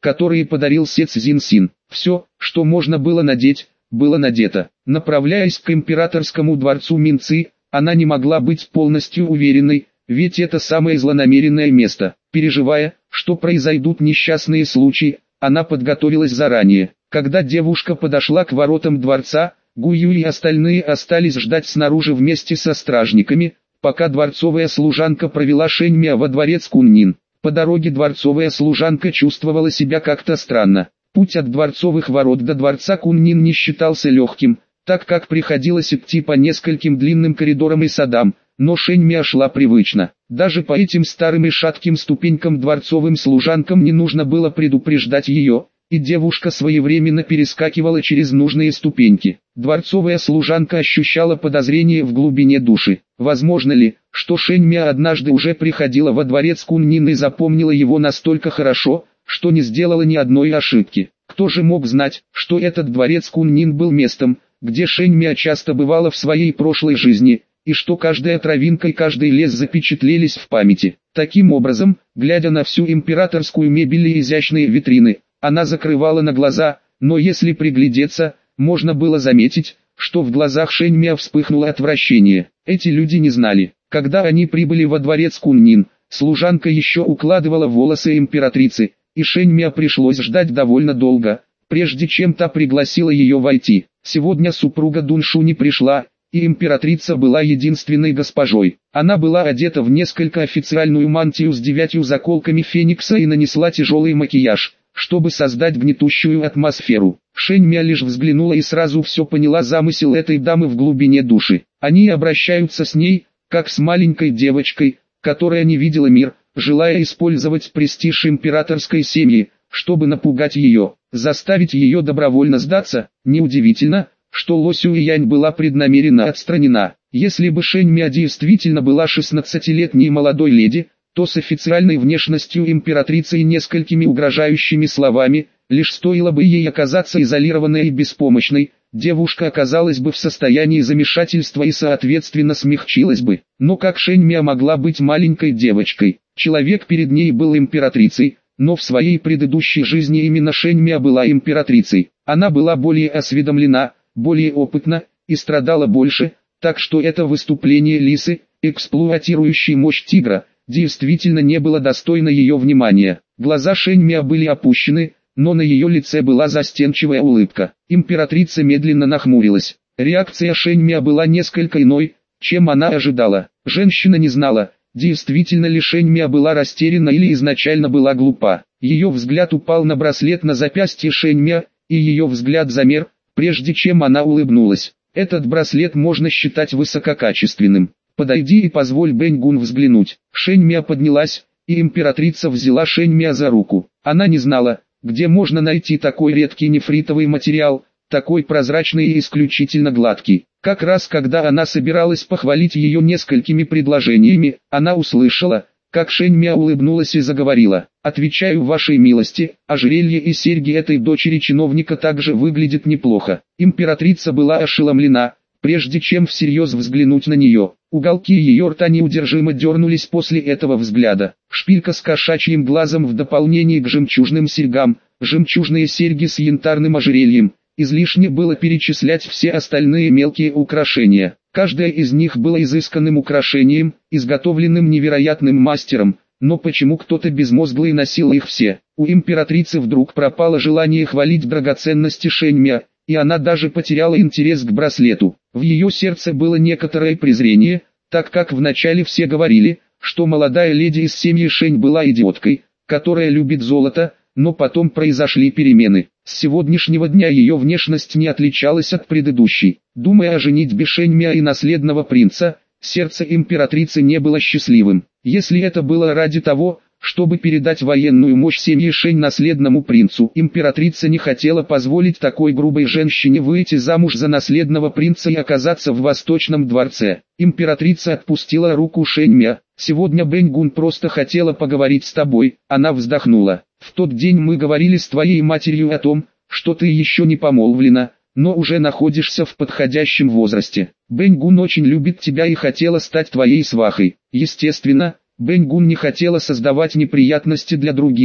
которые подарил Се Цзиньсин. Все, что можно было надеть, было надето. Направляясь к императорскому дворцу Минцы, она не могла быть полностью уверенной, ведь это самое злонамеренное место. Переживая, что произойдут несчастные случаи, она подготовилась заранее. Когда девушка подошла к воротам дворца, Гу Юй и остальные остались ждать снаружи вместе со стражниками, пока дворцовая служанка провела Шэнь Мя во дворец Куннин. По дороге дворцовая служанка чувствовала себя как-то странно. Путь от дворцовых ворот до дворца Куннин не считался легким, так как приходилось идти по нескольким длинным коридорам и садам, но Шэнь Мя шла привычно. Даже по этим старым и шатким ступенькам дворцовым служанкам не нужно было предупреждать ее, и девушка своевременно перескакивала через нужные ступеньки. Дворцовая служанка ощущала подозрение в глубине души. Возможно ли, что Шэнь Мя однажды уже приходила во дворец Куннин и запомнила его настолько хорошо, что не сделала ни одной ошибки? Кто же мог знать, что этот дворец Куннин был местом, где Шэнь Мя часто бывала в своей прошлой жизни, и что каждая травинка и каждый лес запечатлелись в памяти. Таким образом, глядя на всю императорскую мебель и изящные витрины, она закрывала на глаза, но если приглядеться, можно было заметить, что в глазах Шэнь Мя вспыхнуло отвращение. Эти люди не знали, когда они прибыли во дворец Куннин, служанка еще укладывала волосы императрицы, и Шэнь Мя пришлось ждать довольно долго, прежде чем та пригласила ее войти. Сегодня супруга Дуншу не пришла, и императрица была единственной госпожой. Она была одета в несколько официальную мантию с девятью заколками феникса и нанесла тяжелый макияж, чтобы создать гнетущую атмосферу. Шэнь Мя лишь взглянула и сразу все поняла замысел этой дамы в глубине души. Они обращаются с ней, как с маленькой девочкой, которая не видела мир, желая использовать престиж императорской семьи, чтобы напугать ее, заставить ее добровольно сдаться. Неудивительно, что Ло Сюэянь была преднамеренно отстранена. Если бы Шэнь Мя действительно была шестнадцатилетней молодой леди, то с официальной внешностью императрицы и несколькими угрожающими словами, лишь стоило бы ей оказаться изолированной и беспомощной, девушка оказалась бы в состоянии замешательства и соответственно смягчилась бы. Но как Шэнь Мя могла быть маленькой девочкой? Человек перед ней был императрицей, но в своей предыдущей жизни именно Шэнь Мя была императрицей. Она была более осведомлена, более опытна и страдала больше, так что это выступление лисы, эксплуатирующей мощь тигра, действительно не было достойно ее внимания. Глаза Шэнь Мя были опущены, но на ее лице была застенчивая улыбка. Императрица медленно нахмурилась. Реакция Шэнь Мя была несколько иной, чем она ожидала. Женщина не знала, действительно ли Шэнь Мя была растеряна или изначально была глупа. Ее взгляд упал на браслет на запястье Шэнь Мя, и ее взгляд замер, прежде чем она улыбнулась. Этот браслет можно считать высококачественным. «Подойди и позволь Бэнь Гун взглянуть». Шэнь Мя поднялась, и императрица взяла Шэнь Мя за руку. Она не знала, где можно найти такой редкий нефритовый материал, такой прозрачный и исключительно гладкий. Как раз когда она собиралась похвалить ее несколькими предложениями, она услышала, как Шэнь Мя улыбнулась и заговорила. «Отвечаю вашей милости, ожерелье и серьги этой дочери чиновника также выглядят неплохо». Императрица была ошеломлена, прежде чем всерьез взглянуть на нее. Уголки ее рта неудержимо дернулись после этого взгляда. Шпилька с кошачьим глазом в дополнение к жемчужным серьгам, жемчужные серьги с янтарным ожерельем. Излишне было перечислять все остальные мелкие украшения. Каждое из них было изысканным украшением, изготовленным невероятным мастером, но почему кто-то безмозглый носил их все? У императрицы вдруг пропало желание хвалить драгоценности Шэнь Мя, и она даже потеряла интерес к браслету. В ее сердце было некоторое презрение, так как вначале все говорили, что молодая леди из семьи Шэнь была идиоткой, которая любит золото, но потом произошли перемены. С сегодняшнего дня ее внешность не отличалась от предыдущей. Думая о женитьбе Шэнь Мя и наследного принца, сердце императрицы не было счастливым. Если это было ради того, чтобы передать военную мощь семьи Шэнь наследному принцу, императрица не хотела позволить такой грубой женщине выйти замуж за наследного принца и оказаться в Восточном дворце. Императрица отпустила руку Шэнь Мя. «Сегодня Бэнь Гун просто хотела поговорить с тобой», она вздохнула. «В тот день мы говорили с твоей матерью о том, что ты еще не помолвлена, но уже находишься в подходящем возрасте. Бэнь Гун очень любит тебя и хотела стать твоей свахой». Естественно, Бэнь Гун не хотела создавать неприятности для других,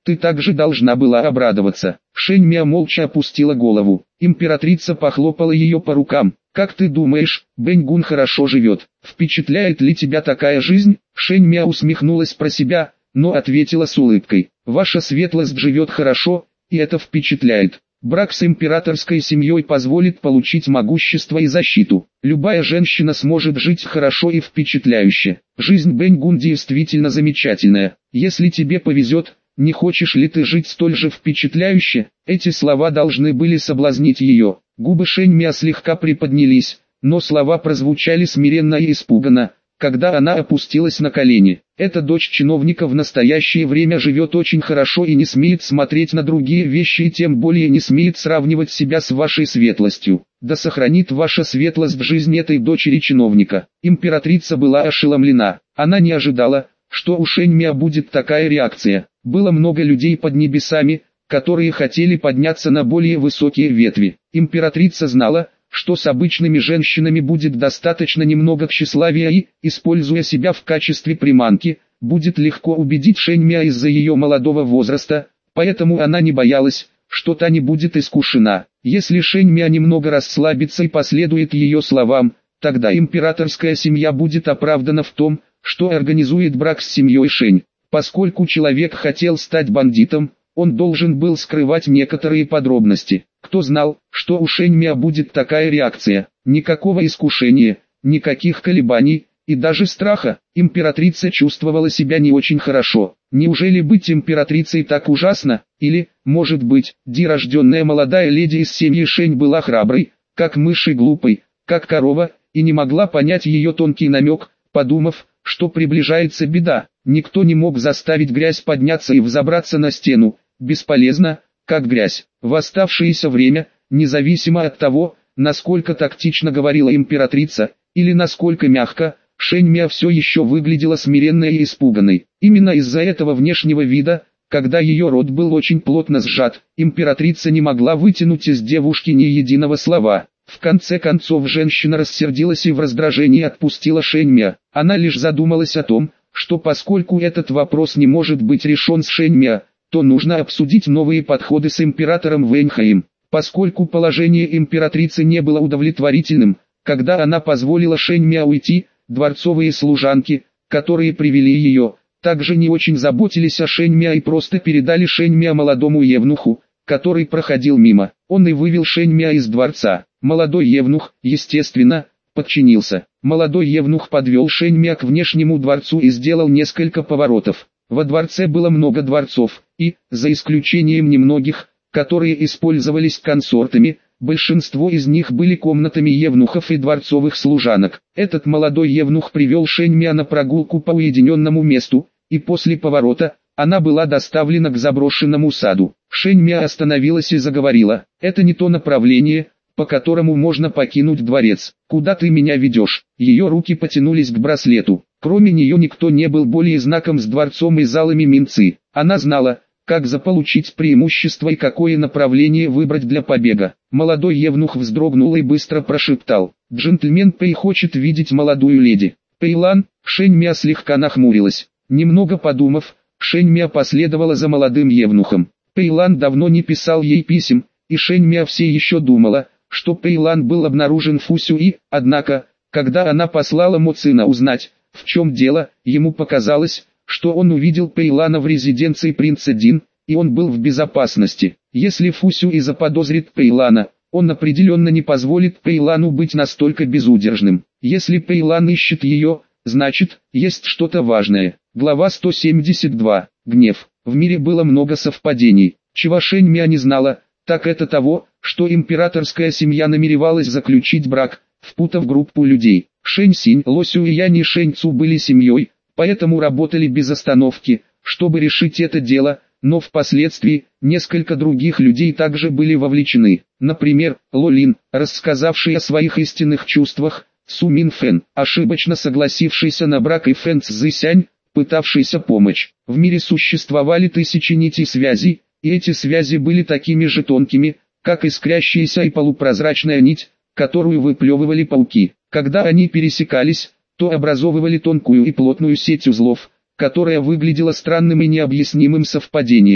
ты также должна была обрадоваться. Шэньмя молча опустила голову. Императрица похлопала ее по рукам. Как ты думаешь, Бэньгун хорошо живет? Впечатляет ли тебя такая жизнь? Шэньмя усмехнулась про себя, но ответила с улыбкой. Ваша светлость живет хорошо, и это впечатляет. Брак с императорской семьей позволит получить могущество и защиту. Любая женщина сможет жить хорошо и впечатляюще. Жизнь Бэньгун действительно замечательная. Если тебе повезет, не хочешь ли ты жить столь же впечатляюще? Эти слова должны были соблазнить ее. Губы Шэньмя слегка приподнялись, но слова прозвучали смиренно и испуганно, когда она опустилась на колени. Эта дочь чиновника в настоящее время живет очень хорошо и не смеет смотреть на другие вещи и тем более не смеет сравнивать себя с вашей светлостью. Да сохранит ваша светлость жизнь этой дочери чиновника. Императрица была ошеломлена. Она не ожидала, что у Шэньмя будет такая реакция. Было много людей под небесами, которые хотели подняться на более высокие ветви. Императрица знала, что с обычными женщинами будет достаточно немного тщеславия и, используя себя в качестве приманки, будет легко убедить Шэньмя из-за ее молодого возраста, поэтому она не боялась, что та не будет искушена. Если Шэньмя немного расслабится и последует ее словам, тогда императорская семья будет оправдана в том, что организует брак с семьей Шэнь. Поскольку человек хотел стать бандитом, он должен был скрывать некоторые подробности. Кто знал, что у Шэньмя будет такая реакция? Никакого искушения, никаких колебаний, и даже страха. Императрица чувствовала себя не очень хорошо. Неужели быть императрицей так ужасно? Или, может быть, Ди, рожденная молодая леди из семьи Шэнь, была храброй, как мышь и глупой, как корова, и не могла понять ее тонкий намек, подумав, что приближается беда. Никто не мог заставить грязь подняться и взобраться на стену. Бесполезно, как грязь. В оставшееся время, независимо от того, насколько тактично говорила императрица, или насколько мягко, Шэньмя все еще выглядела смиренной и испуганной. Именно из-за этого внешнего вида, когда ее рот был очень плотно сжат, императрица не могла вытянуть из девушки ни единого слова. В конце концов женщина рассердилась и в раздражении отпустила Шэньмя. Она лишь задумалась о том, что поскольку этот вопрос не может быть решен с Шэньмя, то нужно обсудить новые подходы с императором Вэньхаем. Поскольку положение императрицы не было удовлетворительным, когда она позволила Шэньмя уйти, дворцовые служанки, которые привели ее, также не очень заботились о Шэньмя и просто передали Шэньмя молодому евнуху, который проходил мимо. Он и вывел Шэньмя из дворца. Молодой евнух, естественно, подчинился. Молодой евнух подвел Шэньмя к внешнему дворцу и сделал несколько поворотов. Во дворце было много дворцов, и, за исключением немногих, которые использовались консортами, большинство из них были комнатами евнухов и дворцовых служанок. Этот молодой евнух привел Шэньмя на прогулку по уединенному месту, и после поворота, она была доставлена к заброшенному саду. Шэньмя остановилась и заговорила. «Это не то направление, по которому можно покинуть дворец. Куда ты меня ведешь?» Ее руки потянулись к браслету. Кроме нее никто не был более знаком с дворцом и залами Минцы. Она знала, как заполучить преимущество и какое направление выбрать для побега. Молодой евнух вздрогнул и быстро прошептал: «Джентльмен Пэй хочет видеть молодую леди». «Пэйлан?» Шэньмя слегка нахмурилась. Немного подумав, Шэньмя последовала за молодым евнухом. Пэйлан давно не писал ей писем, и Шэньмя все еще думала, что Пэйлан был обнаружен Фусюи, однако, когда она послала Моцина узнать, в чем дело, ему показалось, что он увидел Пэйлана в резиденции принца Дин, и он был в безопасности. Если Фусюи заподозрит Пэйлана, он определенно не позволит Пэйлану быть настолько безудержным. Если Пэйлан ищет ее, значит, есть что-то важное. Глава сто семьдесят два. Гнев. В мире было много совпадений. Чего Шэньмя не знала, так это того, что императорская семья намеревалась заключить брак, впутав группу людей. Шэнь Синь, Ло Сюэянь и Шэнь Цу были семьей, поэтому работали без остановки, чтобы решить это дело, но впоследствии, несколько других людей также были вовлечены. Например, Ло Лин, рассказавший о своих истинных чувствах, Су Мин Фэн, ошибочно согласившийся на брак, и Фэн Цзысянь, пытавшийся помочь. В мире существовали тысячи нитей связей, и эти связи были такими же тонкими, как искрящаяся и полупрозрачная нить, которую выплевывали пауки. Когда они пересекались, то образовывали тонкую и плотную сеть узлов, которая выглядела странным и необъяснимым совпадением.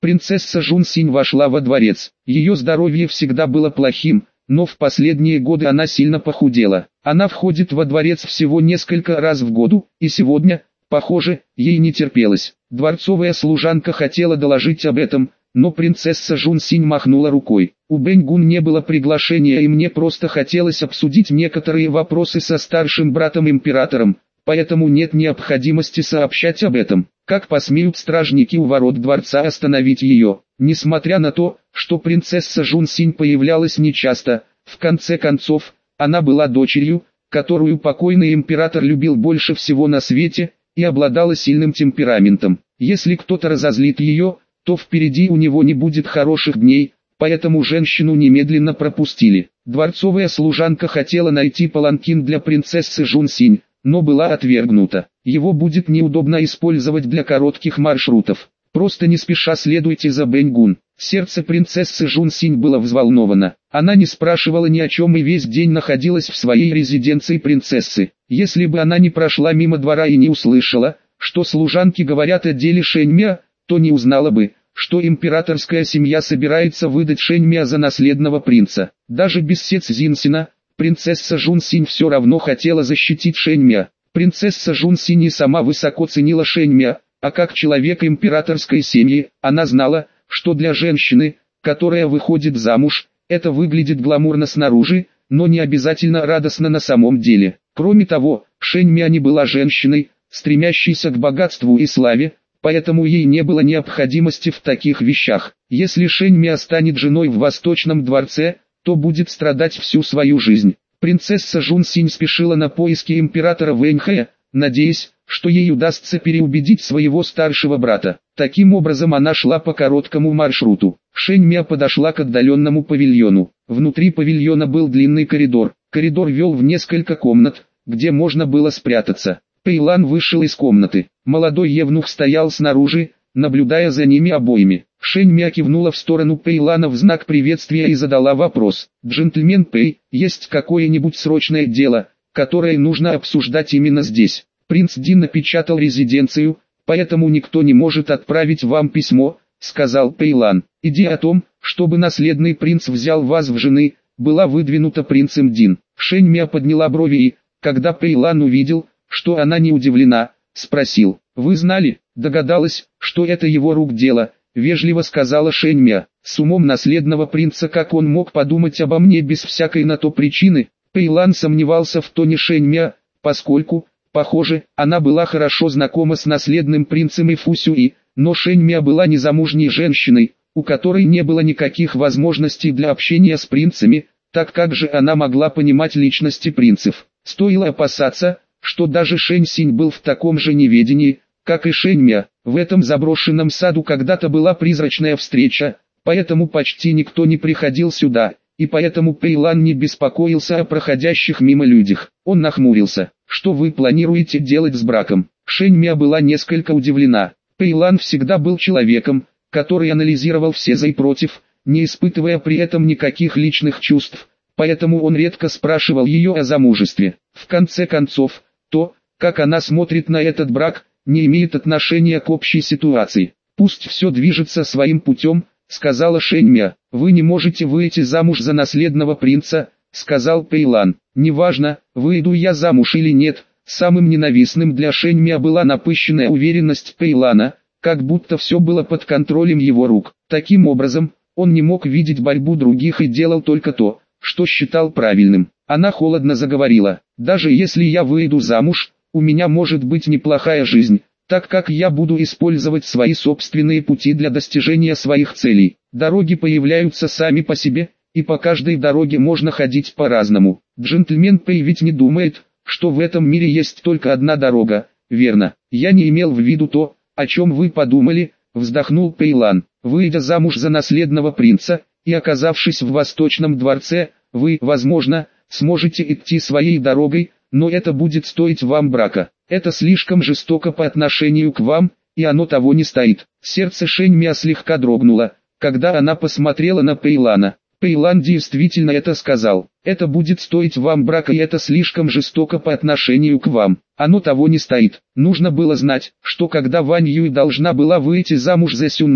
Принцесса Жун Синь вошла во дворец. Ее здоровье всегда было плохим, но в последние годы она сильно похудела. Она входит во дворец всего несколько раз в году, и сегодня, похоже, ей не терпелось. Дворцовая служанка хотела доложить об этом, но принцесса Жун Синь махнула рукой. У Бэнь Гун не было приглашения, и мне просто хотелось обсудить некоторые вопросы со старшим братом-императором, поэтому нет необходимости сообщать об этом. Как посмеют стражники у ворот дворца остановить ее? Несмотря на то, что принцесса Жун Синь появлялась нечасто, в конце концов, она была дочерью, которую покойный император любил больше всего на свете, и обладала сильным темпераментом. Если кто-то разозлит ее, то впереди у него не будет хороших дней, поэтому женщину немедленно пропустили. Дворцовая служанка хотела найти паланкин для принцессы Жун Синь, но была отвергнута. Его будет неудобно использовать для коротких маршрутов. Просто не спеша следуйте за Бэнь Гун. Сердце принцессы Жун Синь было взволновано. Она не спрашивала ни о чем и весь день находилась в своей резиденции принцессы. Если бы она не прошла мимо двора и не услышала, что служанки говорят о деле Шэньмя, то не узнала бы, что императорская семья собирается выдать Шэньмя за наследного принца. Даже без Сецзинсина, принцесса Жун Синь все равно хотела защитить Шэньмя. Принцесса Жун Синь и сама высоко ценила Шэньмя, а как человек императорской семьи, она знала, что для женщины, которая выходит замуж, это выглядит гламурно снаружи, но не обязательно радостно на самом деле. Кроме того, Шэньмя не была женщиной, стремящейся к богатству и славе, поэтому ей не было необходимости в таких вещах. Если Шэньмя станет женой в Восточном дворце, то будет страдать всю свою жизнь. Принцесса Жун Синь спешила на поиски императора Вэньхэя, надеясь, что ей удастся переубедить своего старшего брата. Таким образом она шла по короткому маршруту. Шэньмя подошла к отдаленному павильону. Внутри павильона был длинный коридор. Коридор вел в несколько комнат, где можно было спрятаться. Пэйлан вышел из комнаты. Молодой евнух стоял снаружи, наблюдая за ними обоими. Шэньмя кивнула в сторону Пэйлана в знак приветствия и задала вопрос. «Джентльмен Пэй, есть какое-нибудь срочное дело, которое нужно обсуждать именно здесь?» «Принц Дин напечатал резиденцию, поэтому никто не может отправить вам письмо», — сказал Пэйлан. «Идея о том, чтобы наследный принц взял вас в жены, была выдвинута принцем Дин». Шэньмя подняла брови и, когда Пэйлан увидел, что она не удивлена, спросил: «Вы знали?» «Догадалась, что это его рук дело», — вежливо сказала Шэньмя. «С умом наследного принца как он мог подумать обо мне без всякой на то причины?» Пэйлан сомневался в тоне Шэньмя, поскольку, похоже, она была хорошо знакома с наследным принцем и Фусюи, но Шэньмя была незамужней женщиной, у которой не было никаких возможностей для общения с принцами, так как же она могла понимать личности принцев? Стоило опасаться, что даже Шэнь Синь был в таком же неведении, как и Шэньмя. В этом заброшенном саду когда-то была призрачная встреча, поэтому почти никто не приходил сюда, и поэтому Пэйлан не беспокоился о проходящих мимо людях. Он нахмурился. «Что вы планируете делать с браком?» Шэньмя была несколько удивлена. Пэйлан всегда был человеком, который анализировал все за и против, не испытывая при этом никаких личных чувств, поэтому он редко спрашивал ее о замужестве. В конце концов, то, как она смотрит на этот брак, не имеет отношения к общей ситуации. «Пусть все движется своим путем», — сказала Шэньмя. «Вы не можете выйти замуж за наследного принца», — сказал Пэйлан. «Неважно, выйду я замуж или нет». Самым ненавистным для Шэньмя была напыщенная уверенность Пэйлана, как будто все было под контролем его рук. Таким образом, он не мог видеть борьбу других и делал только то, что считал правильным. Она холодно заговорила: «Даже если я выйду замуж, у меня может быть неплохая жизнь, так как я буду использовать свои собственные пути для достижения своих целей. Дороги появляются сами по себе, и по каждой дороге можно ходить по-разному. Джентльмен Пэй ведь не думает, что в этом мире есть только одна дорога, верно? Я не имел в виду то, о чем вы подумали», — вздохнул Пэйлан. «Выйдя замуж за наследного принца и оказавшись в Восточном дворце, вы, возможно, сможете идти своей дорогой, но это будет стоить вам брака. Это слишком жестоко по отношению к вам, и оно того не стоит». Сердце Шэньмя слегка дрогнуло, когда она посмотрела на Пэйлана. Пэйлан действительно это сказал. «Это будет стоить вам брака, и это слишком жестоко по отношению к вам. Оно того не стоит». Нужно было знать, что когда Вань Юй должна была выйти замуж за Сюнну,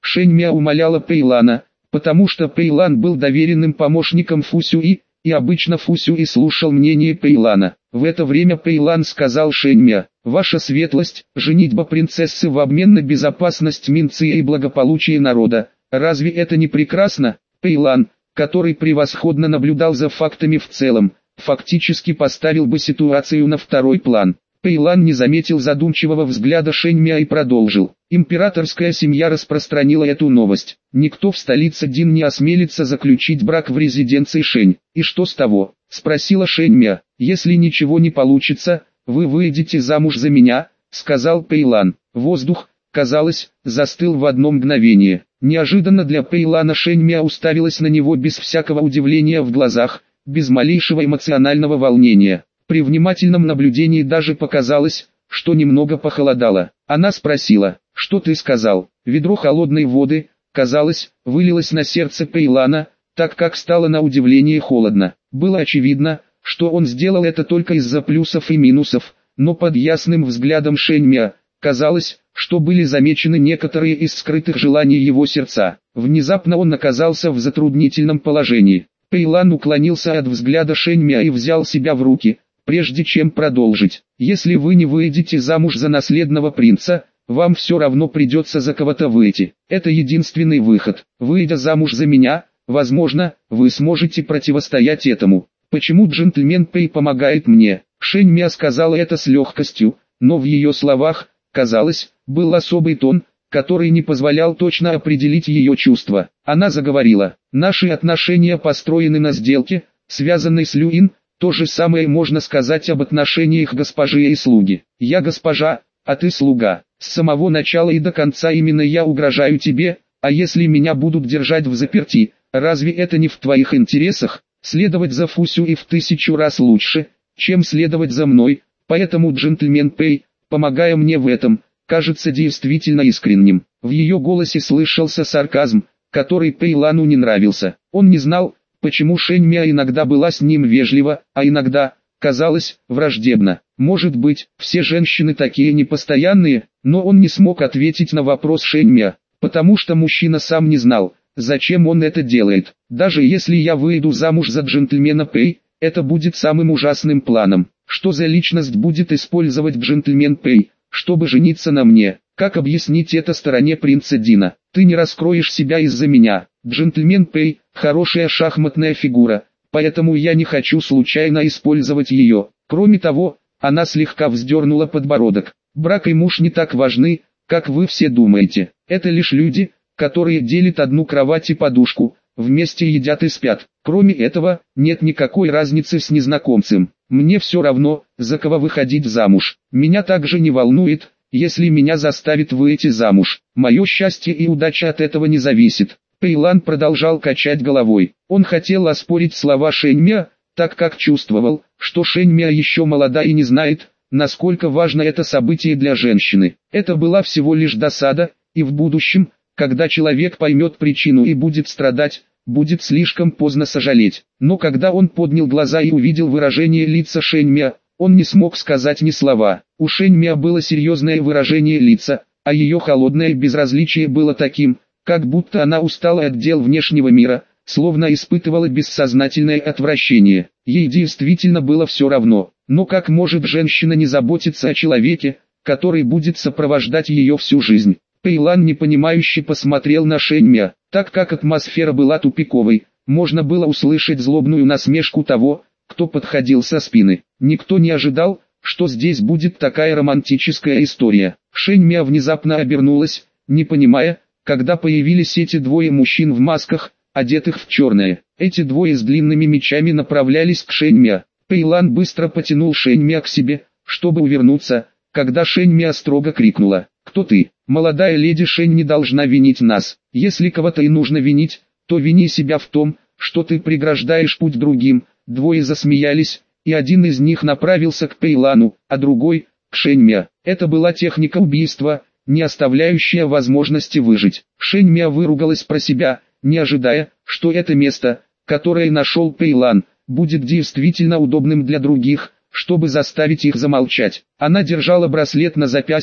Шэньмя умоляла Пэйлана, потому что Пэйлан был доверенным помощником Фу Сюи, и обычно Фу Сюи слушал мнение Пэйлана. В это время Пэйлан сказал Шэньмя: «Ваша светлость, женитьба принцессы в обмен на безопасность Минция и благополучие народа. Разве это не прекрасно?» Пэйлан, который превосходно наблюдал за фактами в целом, фактически поставил бы ситуацию на второй план. Пэйлан не заметил задумчивого взгляда Шэньмя и продолжил: «Императорская семья распространила эту новость. Никто в столице Дин не осмелится заключить брак в резиденции Шэнь. И что с того?» — спросила Шэньмя. «Если ничего не получится, вы выйдете замуж за меня», — сказал Пэйлан. Воздух, казалось, застыл в одно мгновение. Неожиданно для Пэйлана Шэньмя уставилась на него без всякого удивления в глазах, без малейшего эмоционального волнения. При внимательном наблюдении даже показалось, что немного похолодало. Она спросила: «Что ты сказал?» Ведро холодной воды, казалось, вылилось на сердце Пэйлана, так как стало на удивление холодно. Было очевидно, что он сделал это только из-за плюсов и минусов, но под ясным взглядом Шэньмя, казалось, что были замечены некоторые из скрытых желаний его сердца. Внезапно он оказался в затруднительном положении. Пэйлан уклонился от взгляда Шэньмя и взял себя в руки, прежде чем продолжить. «Если вы не выйдете замуж за наследного принца, вам все равно придется за кого-то выйти. Это единственный выход. Выйдя замуж за меня, возможно, вы сможете противостоять этому. Почему джентльмен Пэй помогает мне?» Шэньмя сказала это с легкостью, но в ее словах, казалось, был особый тон, который не позволял точно определить ее чувства. Она заговорила: «Наши отношения построены на сделке, связанной с Люин. То же самое можно сказать об отношениях госпожи и слуги. Я госпожа, а ты слуга. С самого начала и до конца именно я угрожаю тебе, а если меня будут держать в заперти, разве это не в твоих интересах? Следовать за Фу Сюи в тысячу раз лучше, чем следовать за мной, поэтому джентльмен Пэй, помогая мне в этом, кажется действительно искренним». В ее голосе слышался сарказм, который Пэйлану не нравился. Он не знал, почему Шэньмя иногда была с ним вежлива, а иногда, казалось, враждебна. Может быть, все женщины такие непостоянные, но он не смог ответить на вопрос Шэньмя, потому что мужчина сам не знал, зачем он это делает. «Даже если я выйду замуж за джентльмена Пэй, это будет самым ужасным планом. Что за личность будет использовать джентльмен Пэй, чтобы жениться на мне? Как объяснить это стороне принца Дина? Ты не раскроешь себя из-за меня. Джентльмен Пэй – хорошая шахматная фигура, поэтому я не хочу случайно использовать ее. Кроме того», она слегка вздернула подбородок, «брак и муж не так важны, как вы все думаете. Это лишь люди, которые делят одну кровать и подушку, вместе едят и спят. Кроме этого, нет никакой разницы с незнакомцем. Мне все равно, за кого выходить замуж. Меня также не волнует, если меня заставят выйти замуж. Мое счастье и удача от этого не зависит». Пэйлан продолжал качать головой. Он хотел оспорить слова Шэньмя, так как чувствовал, что Шэньмя еще молода и не знает, насколько важно это событие для женщины. Это была всего лишь досада, и в будущем, когда человек поймет причину и будет страдать, будет слишком поздно сожалеть. Но когда он поднял глаза и увидел выражение лица Шэньмя, он не смог сказать ни слова. У Шэньмя было серьезное выражение лица, а ее холодное безразличие было таким, как будто она устала от дел внешнего мира, словно испытывала бессознательное отвращение. Ей действительно было все равно. Но как может женщина не заботиться о человеке, который будет сопровождать ее всю жизнь? Пэйлан непонимающе посмотрел на Шэньмя. Так как атмосфера была тупиковой, можно было услышать злобную насмешку того, кто подходил со спины. Никто не ожидал, что здесь будет такая романтическая история. Шэньмя внезапно обернулась, не понимая, когда появились эти двое мужчин в масках, одетых в черное. Эти двое с длинными мечами направлялись к Шэньмя. Пэйлан быстро потянул Шэньмя к себе, чтобы увернуться, когда Шэньмя строго крикнула: «Кто ты? Молодая леди Шэнь не должна винить нас. Если кого-то и нужно винить, то вини себя в том, что ты преграждаешь путь другим». Двое засмеялись, и один из них направился к Пэйлану, а другой – к Шэньмя. Это была техника убийства, не оставляющая возможности выжить. Шэньмя выругалась про себя, не ожидая, что это место, которое нашел Пэйлан, будет действительно удобным для других, чтобы заставить их замолчать. Она держала браслет на запястье,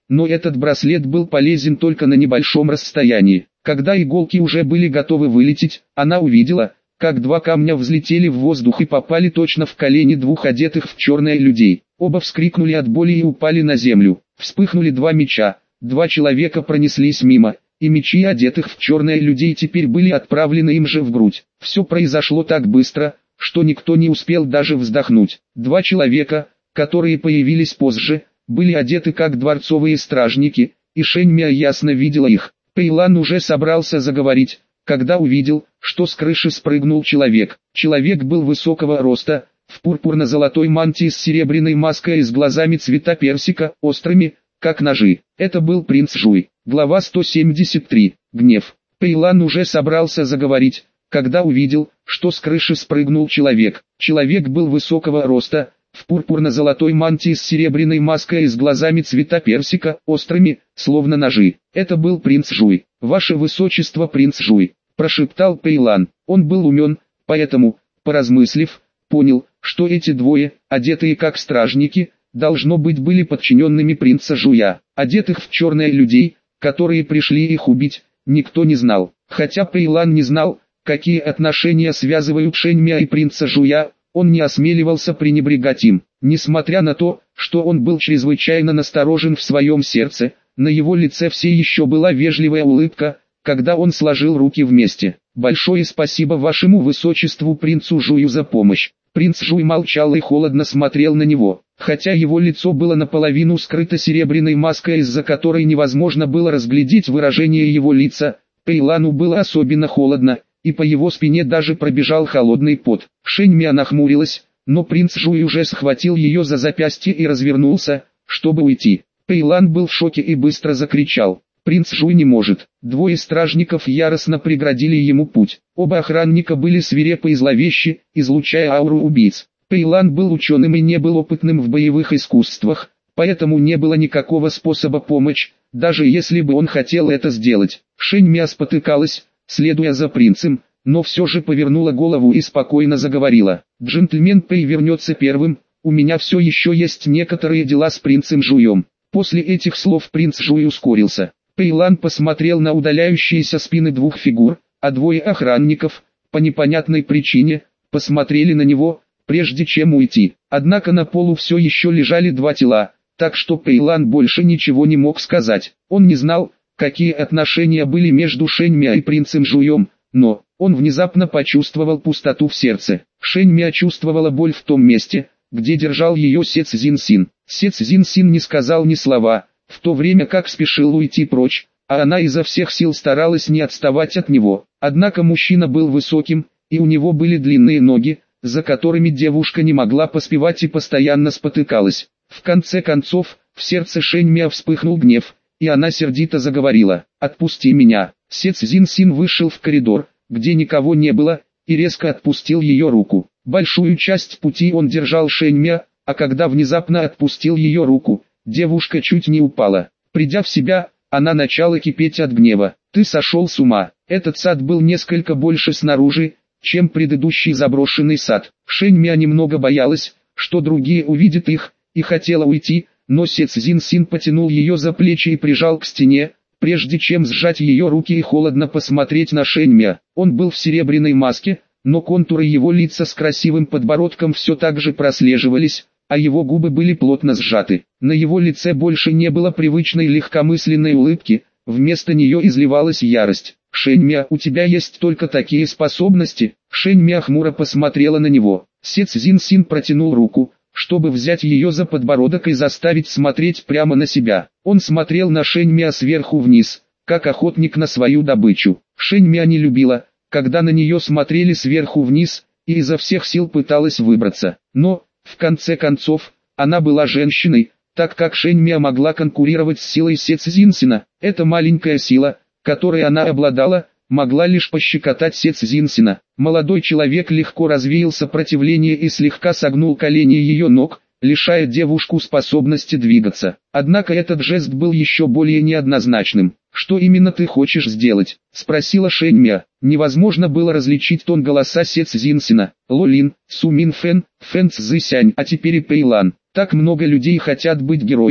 но этот браслет был полезен только на небольшом расстоянии. Когда иголки уже были готовы вылететь, она увидела, как два камня взлетели в воздух и попали точно в колени двух одетых в черное людей. Оба вскрикнули от боли и упали на землю. Вспыхнули два меча, два человека пронеслись мимо, и мечи одетых в черное людей теперь были отправлены им же в грудь. Все произошло так быстро, что никто не успел даже вздохнуть. Два человека, которые появились позже, были одеты как дворцовые стражники, и Шэнь Миа ясно видела их. Пэйлан уже собрался заговорить, когда увидел, что с крыши спрыгнул человек. Человек был высокого роста, в пурпурно-золотой мантии с серебряной маской и с глазами цвета персика, острыми, как ножи. Это был принц Жуй. Глава сто семьдесят три. Гнев. Пэйлан уже собрался заговорить, когда увидел, что с крыши спрыгнул человек. Человек был высокого роста, в пурпурно-золотой мантии с серебряной маской и с глазами цвета персика, острыми, словно ножи. Это был принц Жуй. «Ваше высочество, принц Жуй», – прошептал Пэйлан. Он был умен, поэтому, поразмыслив, понял, что эти двое, одетые как стражники, должно быть были подчиненными принца Жуя. Одетых в черное людей, которые пришли их убить, никто не знал. Хотя Пэйлан не знал, какие отношения связывают Шэнь Миа и принца Жуя, он не осмеливался пренебрегать им. Несмотря на то, что он был чрезвычайно насторожен в своем сердце, на его лице все еще была вежливая улыбка, когда он сложил руки вместе. «Большое спасибо вашему высочеству принцу Жую за помощь». Принц Жуй молчал и холодно смотрел на него, хотя его лицо было наполовину скрыто серебряной маской, из-за которой невозможно было разглядеть выражение его лица. Пэйлану было особенно холодно, и по его спине даже пробежал холодный пот. Шэнь Миа нахмурилась, но принц Жуй уже схватил ее за запястье и развернулся, чтобы уйти. Пэйлан был в шоке и быстро закричал: «Принц Жуй не может!» Двое стражников яростно преградили ему путь. Оба охранника были свирепы и зловещи, излучая ауру убийц. Пэйлан был ученым и не был опытным в боевых искусствах, поэтому не было никакого способа помочь, даже если бы он хотел это сделать. Шэнь Миа спотыкалась, следуя за принцем, но все же повернула голову и спокойно заговорила: «Джентльмен Пэй вернется первым, у меня все еще есть некоторые дела с принцем Жуем». После этих слов принц Жуй ускорился. Пэйлан посмотрел на удаляющиеся спины двух фигур, а двое охранников, по непонятной причине, посмотрели на него, прежде чем уйти. Однако на полу все еще лежали два тела, так что Пэйлан больше ничего не мог сказать. Он не знал, какие отношения были между Шэнь Миа и принцем Жуем, но он внезапно почувствовал пустоту в сердце. Шэнь Миа чувствовала боль в том месте, где держал ее Се Цзин Син. Се Цзин Син не сказал ни слова, в то время как спешил уйти прочь, а она изо всех сил старалась не отставать от него. Однако мужчина был высоким, и у него были длинные ноги, за которыми девушка не могла поспевать и постоянно спотыкалась. В конце концов, в сердце Шэнь Миа вспыхнул гнев, и она сердито заговорила: «Отпусти меня». Се Цзин Син вышел в коридор, где никого не было, и резко отпустил ее руку. Большую часть пути он держал Шэнь Миа, а когда внезапно отпустил ее руку, девушка чуть не упала. Придя в себя, она начала кипеть от гнева. «Ты сошел с ума». Этот сад был несколько больше снаружи, чем предыдущий заброшенный сад. Шэнь Миа немного боялась, что другие увидят их, и хотела уйти, но Се Цзин Син потянул ее за плечи и прижал к стене, прежде чем сжать ее руки и холодно посмотреть на Шэнь Миа. Он был в серебряной маске, но контуры его лица с красивым подбородком все так же прослеживались, а его губы были плотно сжаты. На его лице больше не было привычной легкомысленной улыбки, вместо нее изливалась ярость. «Шэнь Миа, у тебя есть только такие способности?» Шэнь Миа хмуро посмотрела на него. Се Цзин Син протянул руку, чтобы взять ее за подбородок и заставить смотреть прямо на себя. Он смотрел на Шэнь Миа сверху вниз, как охотник на свою добычу. Шэнь Миа не любила, когда на нее смотрели сверху вниз, и изо всех сил пыталась выбраться. Но, в конце концов, она была женщиной, так как Шэнь Миа могла конкурировать с силой Се Цзин Сина. Эта маленькая сила, которой она обладала, могла лишь пощекотать Се Цзин Сина. Молодой человек легко развеял сопротивление и слегка согнул колени ее ног, лишая девушку способности двигаться. Однако этот жест был еще более неоднозначным. «Что именно ты хочешь сделать?» – спросила Шэнь Миа. Невозможно было различить тон голоса Се Цзин Сина. Лолин, Сумин Фэн, Фэн Цзысянь, а теперь и Пэйлан. Так много людей хотят быть героем,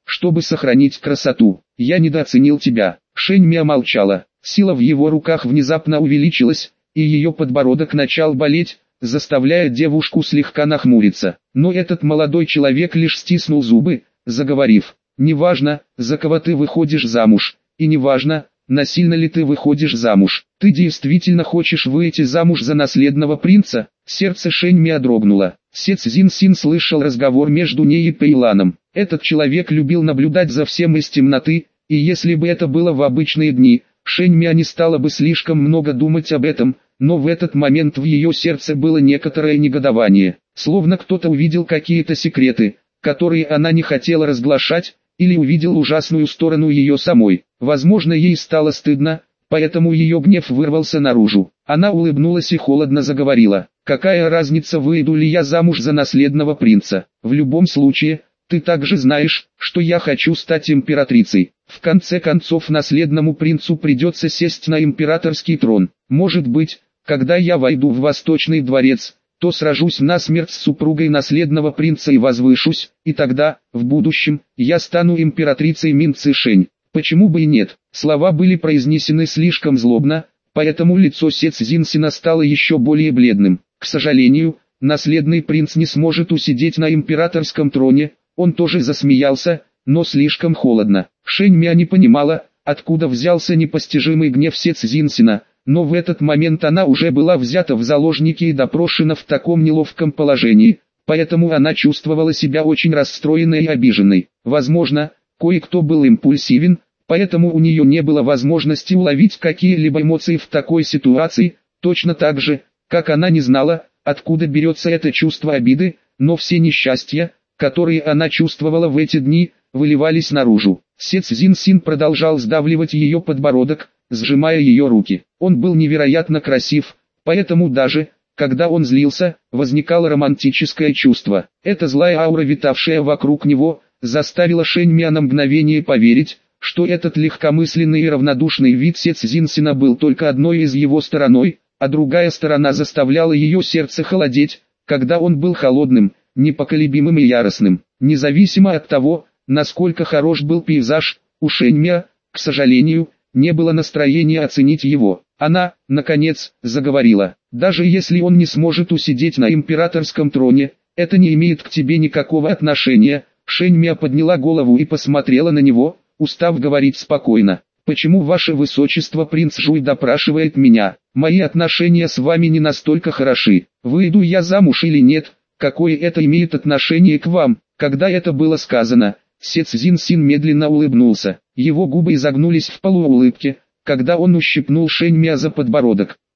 чтобы сохранить красоту. Я недооценил тебя. Шэнь Миа молчала. Сила в его руках внезапно увеличилась, и ее подбородок начал болеть, заставляя девушку слегка нахмуриться. Но этот молодой человек лишь стиснул зубы, заговорив: «Неважно, за кого ты выходишь замуж, и неважно, насильно ли ты выходишь замуж. Ты действительно хочешь выйти замуж за наследного принца?» Сердце Шэнь Миа дрогнуло. Се Цзин Син слышал разговор между ней и Пэйланом. Этот человек любил наблюдать за всем из темноты, и если бы это было в обычные дни, Шэнь Миа не стала бы слишком много думать об этом, но в этот момент в ее сердце было некоторое негодование. Словно кто-то увидел какие-то секреты, которые она не хотела разглашать, или увидел ужасную сторону ее самой. Возможно, ей стало стыдно, поэтому ее гнев вырвался наружу. Она улыбнулась и холодно заговорила: «Какая разница, выйду ли я замуж за наследного принца? В любом случае, ты также знаешь, что я хочу стать императрицей. В конце концов, наследному принцу придется сесть на императорский трон. Может быть, когда я войду в Восточный дворец, то сражусь насмерть с супругой наследного принца и возвышусь, и тогда, в будущем, я стану императрицей Мин Цишень. Почему бы и нет?» Слова были произнесены слишком злобно, поэтому лицо Се Цзиньсина стало еще более бледным. К сожалению, наследный принц не сможет усидеть на императорском троне. Он тоже засмеялся, но слишком холодно. Шэнь Миа не понимала, откуда взялся непостижимый гнев Се Цзиньсина, но в этот момент она уже была взята в заложники и допрошена в таком неловком положении, поэтому она чувствовала себя очень расстроенной и обиженной. Возможно, кое-кто был импульсивен, поэтому у нее не было возможности уловить какие-либо эмоции в такой ситуации, точно так же, как она не знала, откуда берется это чувство обиды, но все несчастья, которые она чувствовала в эти дни, выливались наружу. Се Цзиньсин продолжал сдавливать ее подбородок, сжимая ее руки. Он был невероятно красив, поэтому даже, когда он злился, возникало романтическое чувство. Эта злая аура, витавшая вокруг него, заставила Шэнь Миа на мгновение поверить, что этот легкомысленный и равнодушный вид Се Цзиньсина был только одной из его стороной, а другая сторона заставляла ее сердце холодеть, когда он был холодным, непоколебимым и яростным. Независимо от того, насколько хорош был пейзаж, у Шэнь Миа, к сожалению, не было настроения оценить его. Она, наконец, заговорила: «Даже если он не сможет усидеть на императорском троне, это не имеет к тебе никакого отношения». Шэнь Миа подняла голову и посмотрела на него, устав говорить спокойно. «Почему ваше высочество принц Жуй допрашивает меня? Мои отношения с вами не настолько хороши. Выйду я замуж или нет, какое это имеет отношение к вам?» Когда это было сказано, Се Цзиньсин медленно улыбнулся. Его губы изогнулись в полуулыбке, когда он ущипнул Шэнь Миа за подбородок.